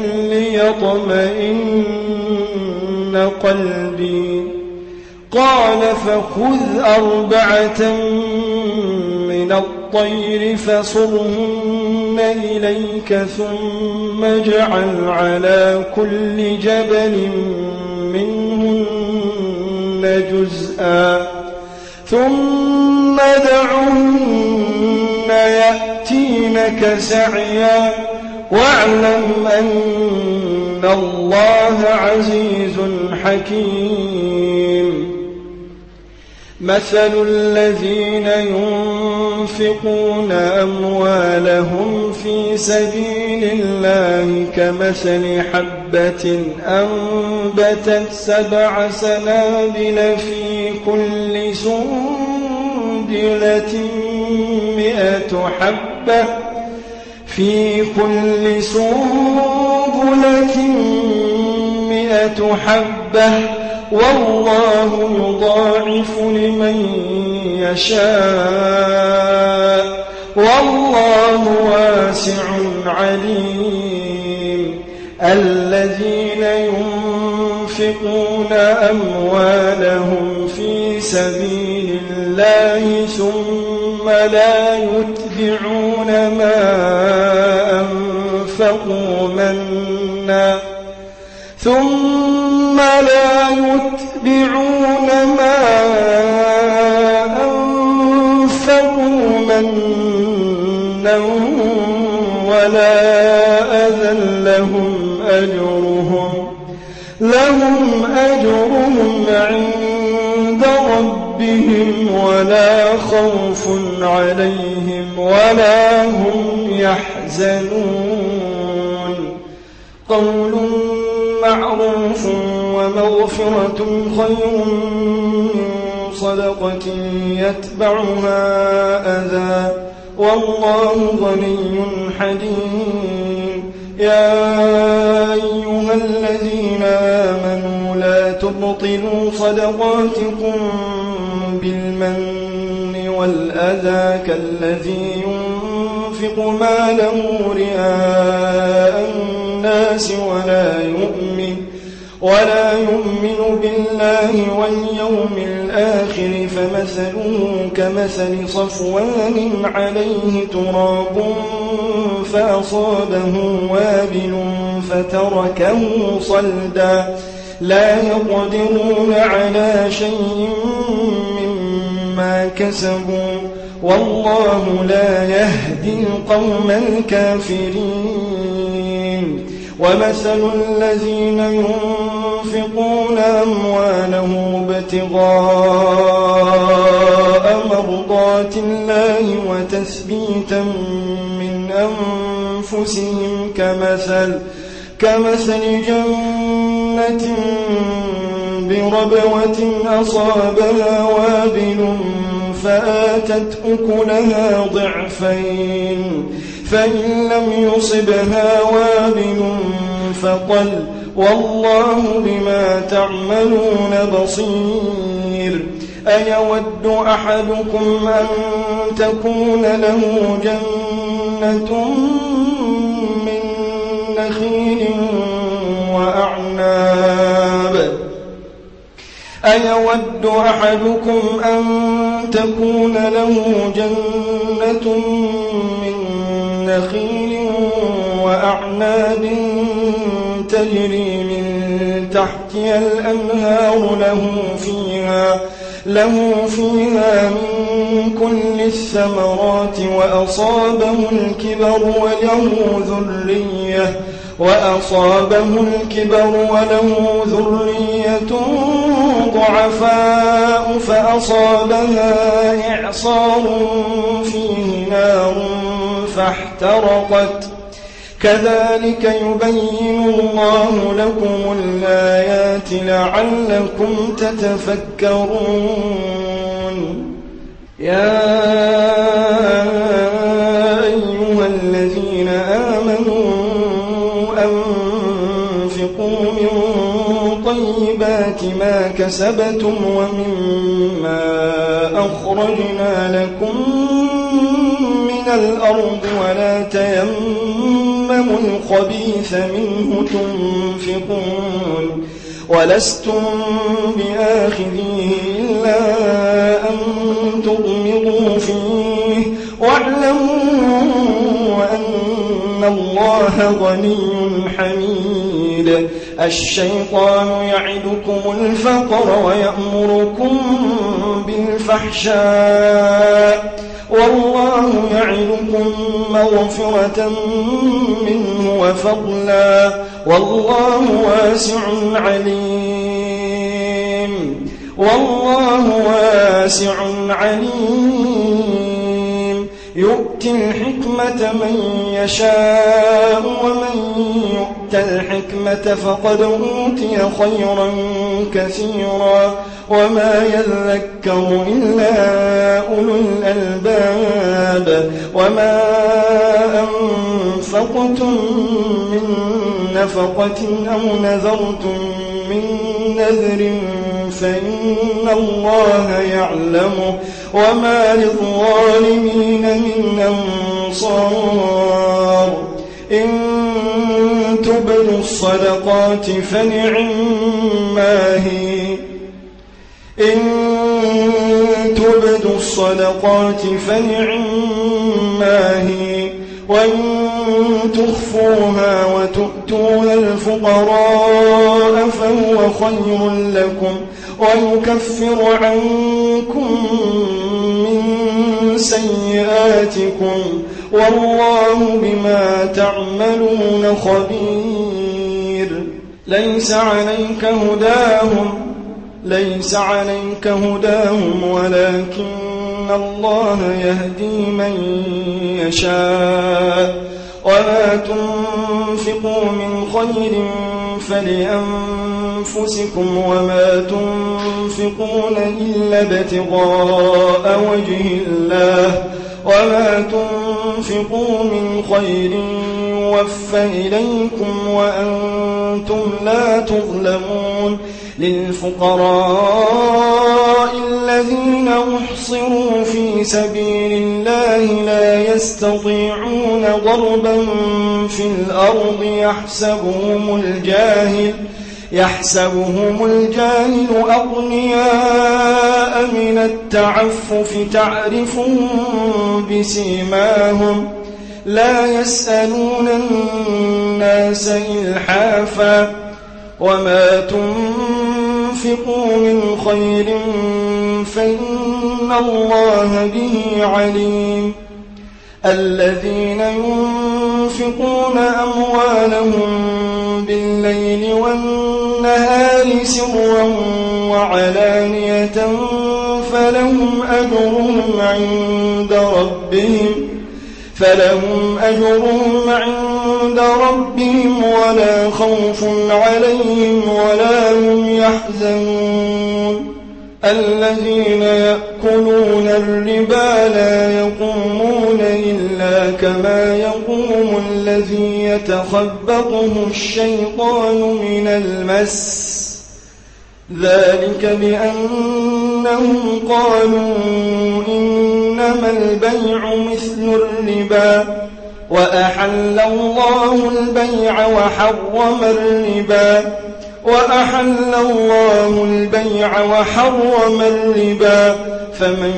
ليطمئن قلبي قال فخذ أربعة من الطير فصرهن إليك ثم اجعل على كل جبل منهن جزءا ثم دعهن يأتينك سعيا واعلم أن الله عزيز حكيم مثل الذين ينفقون أموالهم في سبيل الله كمثل حبة أنبتت سبع سنابل في كل سنبلة مئة حبة في كل سنبلة مئة حبة والله يضاعف لمن يشاء والله واسع عليم الذين ينفقون أموالهم في سبيل الله ثم لا يتبعون ما أنفقوا منا ثم لا يتبعون ما أنفقوا منا ولا أذى لهم أجرهم لهم أجرهم عند ربهم ولا خوف عليهم ولا هم يحزنون قول معروف ومغفرة خير من صدقة يتبعها أذى والله غني حليم يا أيها الذين آمنوا لا تبطلوا صدقاتكم بالمن والأذى كالذي ينفق ماله رئاء الناس ولا يؤمن ولا يؤمن بالله واليوم الآخر فمثله كمثل صفوان عليه تراب فأصابه وابل فتركه صلدا لا يقدرون على شيء مما كسبوا والله لا يهدي القوم الكافرين ومثل الذين ينفقون أموالهم ابتغاء مرضات الله وتثبيتا من أنفسهم كمثل كمثل جنة بربوة أصابها وابل فآتت أكلها ضعفين فإن لم يصبها وابل فطل والله بما تعملون بصير أيود أحدكم أن تكون له جنة من نخيل وأعناب أيود أحدكم أن تكون له جنة من نخيل وأعناب تجري من تحتها الأنهار له فيها, له فيها من كل الثمرات وأصابه الكبر وله ذرية وأصابه الكبر وله ذرية ضعفاء فأصابها إعصار فيه نار فاحترقت كذلك يبين الله لكم الآيات لعلكم تتفكرون. يا أيها الذين آمنوا أنفقوا من طيبات ما كسبتم ومما أخرجنا لكم من الأرض ولا تيمموا الخبيث منه تنفقون ولستم بآخذيه إلا أن تغمضوا فيه واعلموا أن الله غني حميد. الشيطان يعدكم الفقر ويأمركم بالفحشاء والله يعدكم مغفرة منه وفضلا والله واسع عليم والله واسع عليم يؤتي الحكمة من يشاء ومن يؤت الحكمة فقد أوتي خيرا كثيرا وما يذكر إلا أولو الألباب. وما أنفقتم من نفقة أو نذرتم من نذر فإن الله يعلمه وما للظالمين من أنصار. إن تبدوا الصدقات فنعما هي إن تبدوا الصدقات فنعما هي وإن تخفوها وتؤتوها الفقراء فهو خير لكم ويكفر عنكم من سيئاتكم والله بما تعملون خبير. ليس عليك هداهم ليس عليك هداهم ولكن الله يهدي من يشاء وما تنفقوا من خير فلأنفسكم وما تنفقون إلا ابتغاء وجه الله وما تنفقوا من خير يوفى إليكم وأنتم لا تظلمون. للفقراء الذين أحصروا في سبيل الله لا يستطيعون ضربا في الأرض يحسبهم الجاهل يحسبهم الجاهل أغنياء من التعفف تعرفهم بسيماهم لا يسألون الناس إلحافا وما تنفقوا من خير فإن الله به عليم. الذين ينفقون أموالهم بالليل والنهار سرا وعلانية فلهم أجرهم عند ربهم فلهم أجرهم عند ربهم ولا خوف عليهم ولا هم يحزنون. الذين يأكلون الربا لا يقومون إلا كما يقوم الذي يتخبطه الشيطان من المس ذلك بأنهم قالوا إنما البيع مثل الربا وأحل الله البيع وحرم الربا وأحل الله البيع وحرم الربا فمن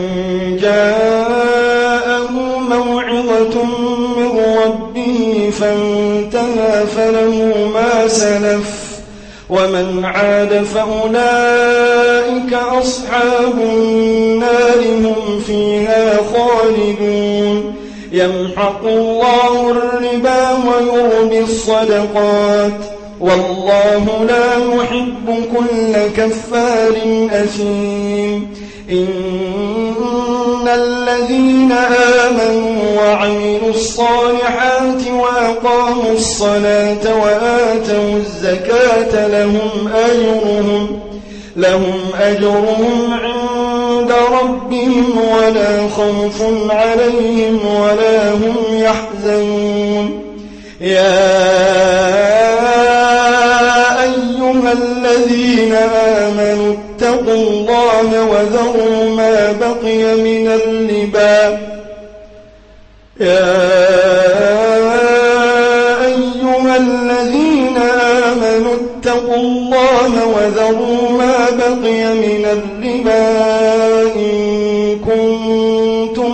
جاءه موعظة من ربه فانتهى فله ما سلف ومن عاد فأولئك أصحاب النار هم فيها خالدون يمحق الله الربا ويربي الصدقات والله لا يحب كل كفار أثيم إن الذين آمنوا وعملوا الصالحات وأقاموا الصلاة وآتوا الزكاة لهم أجرهم لهم أجرهم عند ربهم ولا خوف عليهم ولا هم يحزنون يا أيها الذين آمنوا اتقوا الله وذروا ما بقي من الربا يا أيها الذين آمنوا اتقوا الله وذروا ما بقي من الربا إن كنتم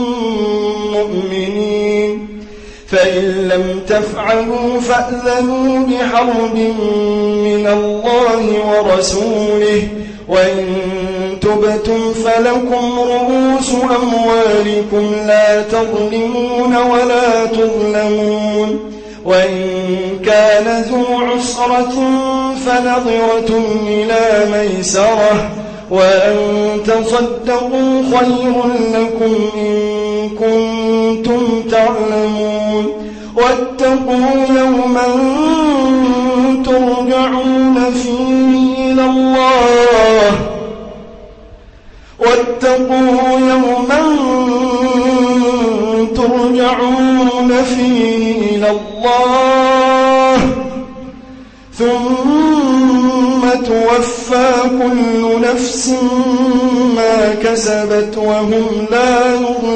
مؤمنين فإن لم تفعلوا فأذنوا بحرب من الله ورسوله وإن تبتم فلكم رؤوس أموالكم لا تظلمون ولا تظلمون وإن كان ذو عسرة فنظرة إلى ميسرة وأن تصدقوا خير لكم إن كنتم تعلمون واتقوا يوما ترجعون فيه إلى الله واتقوا يوما ترجعون فيه إلى الله ثم توفى كل نفس ما كسبت وهم لا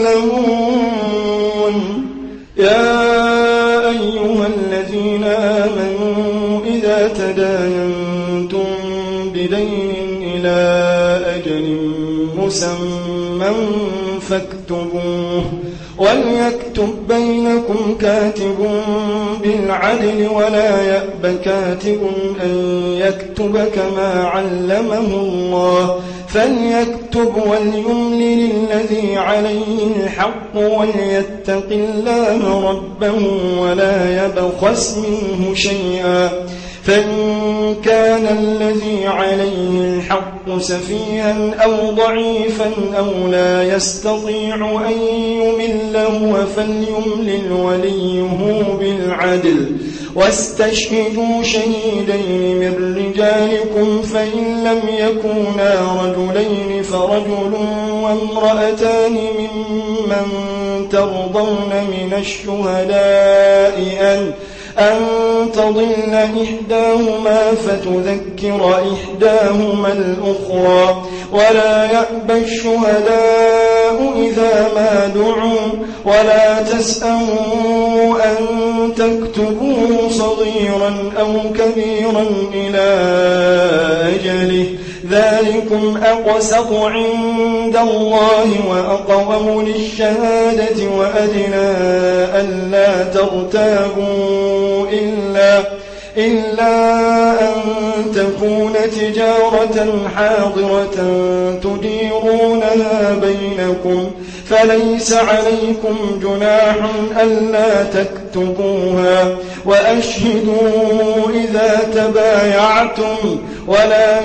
يظلمون يا أيها الذين آمنوا إذا تداينتم بدين إلى أجل مسمى فاكتبوه وليكتب بينكم كاتب بالعدل ولا يأب كاتب أن يكتب كما علمه الله فليكتب وليملل الذي عليه الحق وليتق الله ربه ولا يبخس منه شيئا فإن كان الذي عليه الحق سفيها أو ضعيفا أو لا يستطيع أن يمل هو فليملل وليه بالعدل واستشهدوا شهيدين من رجالكم فإن لم يكونا رجلين فرجل وامرأتان ممن ترضون من الشهداء أن أن تضل إحداهما فتذكر إحداهما الأخرى ولا يأبى الشهداء إذا ما دعوا ولا تسأموا أن تكتبوه صغيرا أو كبيرا إلى أجله ذلكم أقسط عند الله وأقوم للشهادة وأدنى ألا ترتابوا إلا, إلا أن تكون تجارة حاضرة تديرونها بينكم فليس عليكم جناح ألا تكتبوها وأشهدوا إذا تبايعتم ولا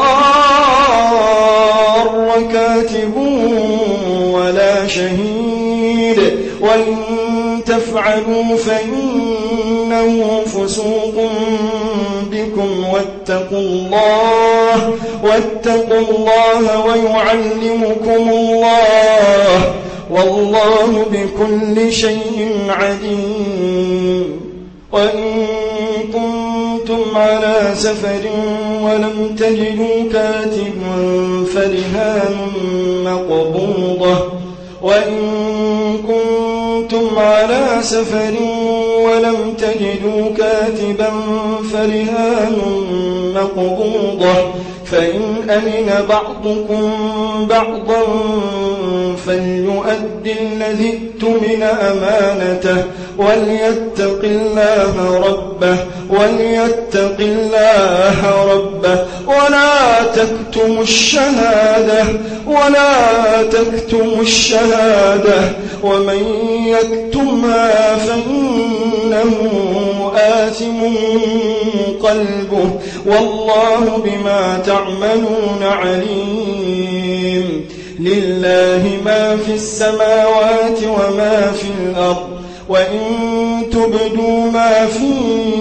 يضار كاتب ولا شهيد وإن تفعلوا فإنه فسوق بكم واتقوا الله واتقوا الله ويعلمكم الله والله بكل شيء عليم وإن كنتم على سفر ولم تجدوا كاتبا فرهان مقبوضة وإن كنتم على سفر ولم تجدوا كاتبا فرهان مقبوضة فإن أمن بعضكم بعضا فليؤد الذي اؤتمن أمانته وليتق الله ربه وليتق الله ربه ولا تكتموا الشهادة ولا تكتموا الشهادة ومن يكتمها فإنه آثم قلبه والله بما تعملون عليم. لله ما في السماوات وما في الأرض وإن تبدوا ما في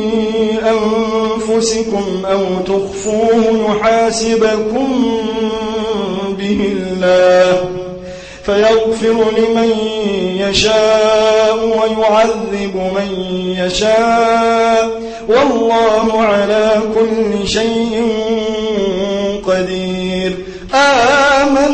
أنفسكم أو تخفوه يحاسبكم به الله فيغفر لمن يشاء ويعذب من يشاء والله على كل شيء قدير. آمن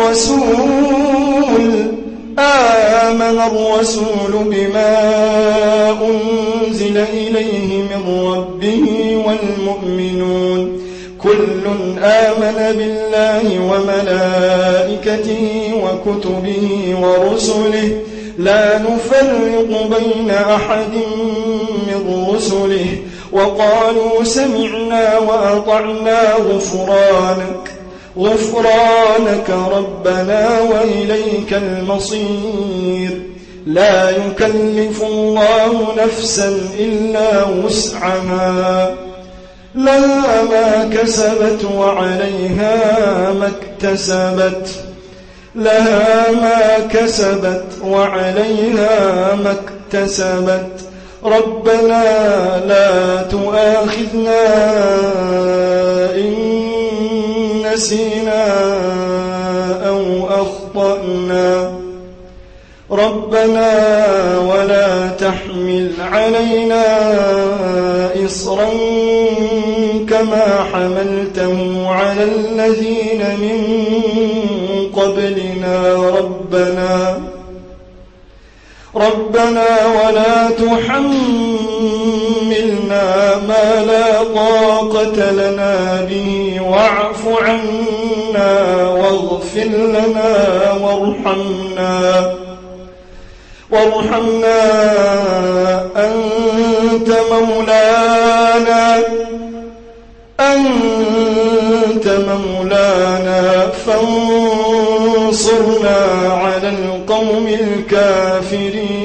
الرسول آمن الرسول بما أنزل إليه من ربه والمؤمنون كل آمن بالله وملائكته وكتبه ورسله لا نفرق بين أحد من رسله وقالوا سمعنا وأطعنا غفرانك غفرانك ربنا وإليك المصير. لا يكلف الله نفسا إلا وسعها لها ما كسبت وعليها ما اكتسبت لها ما كسبت وعليها ما اكتسبت ربنا لا تؤاخذنا إن نسينا أو أخطأنا ربنا ولا تحمل علينا إصرا كما حملته على الذين من قبلنا ربنا ربنا ولا تحملنا ما لا طاقة لنا به واعف عنا واغفر لنا وارحمنا وارحمنا أنت مولانا أنت مولانا فانصرنا على القوم الكافرين.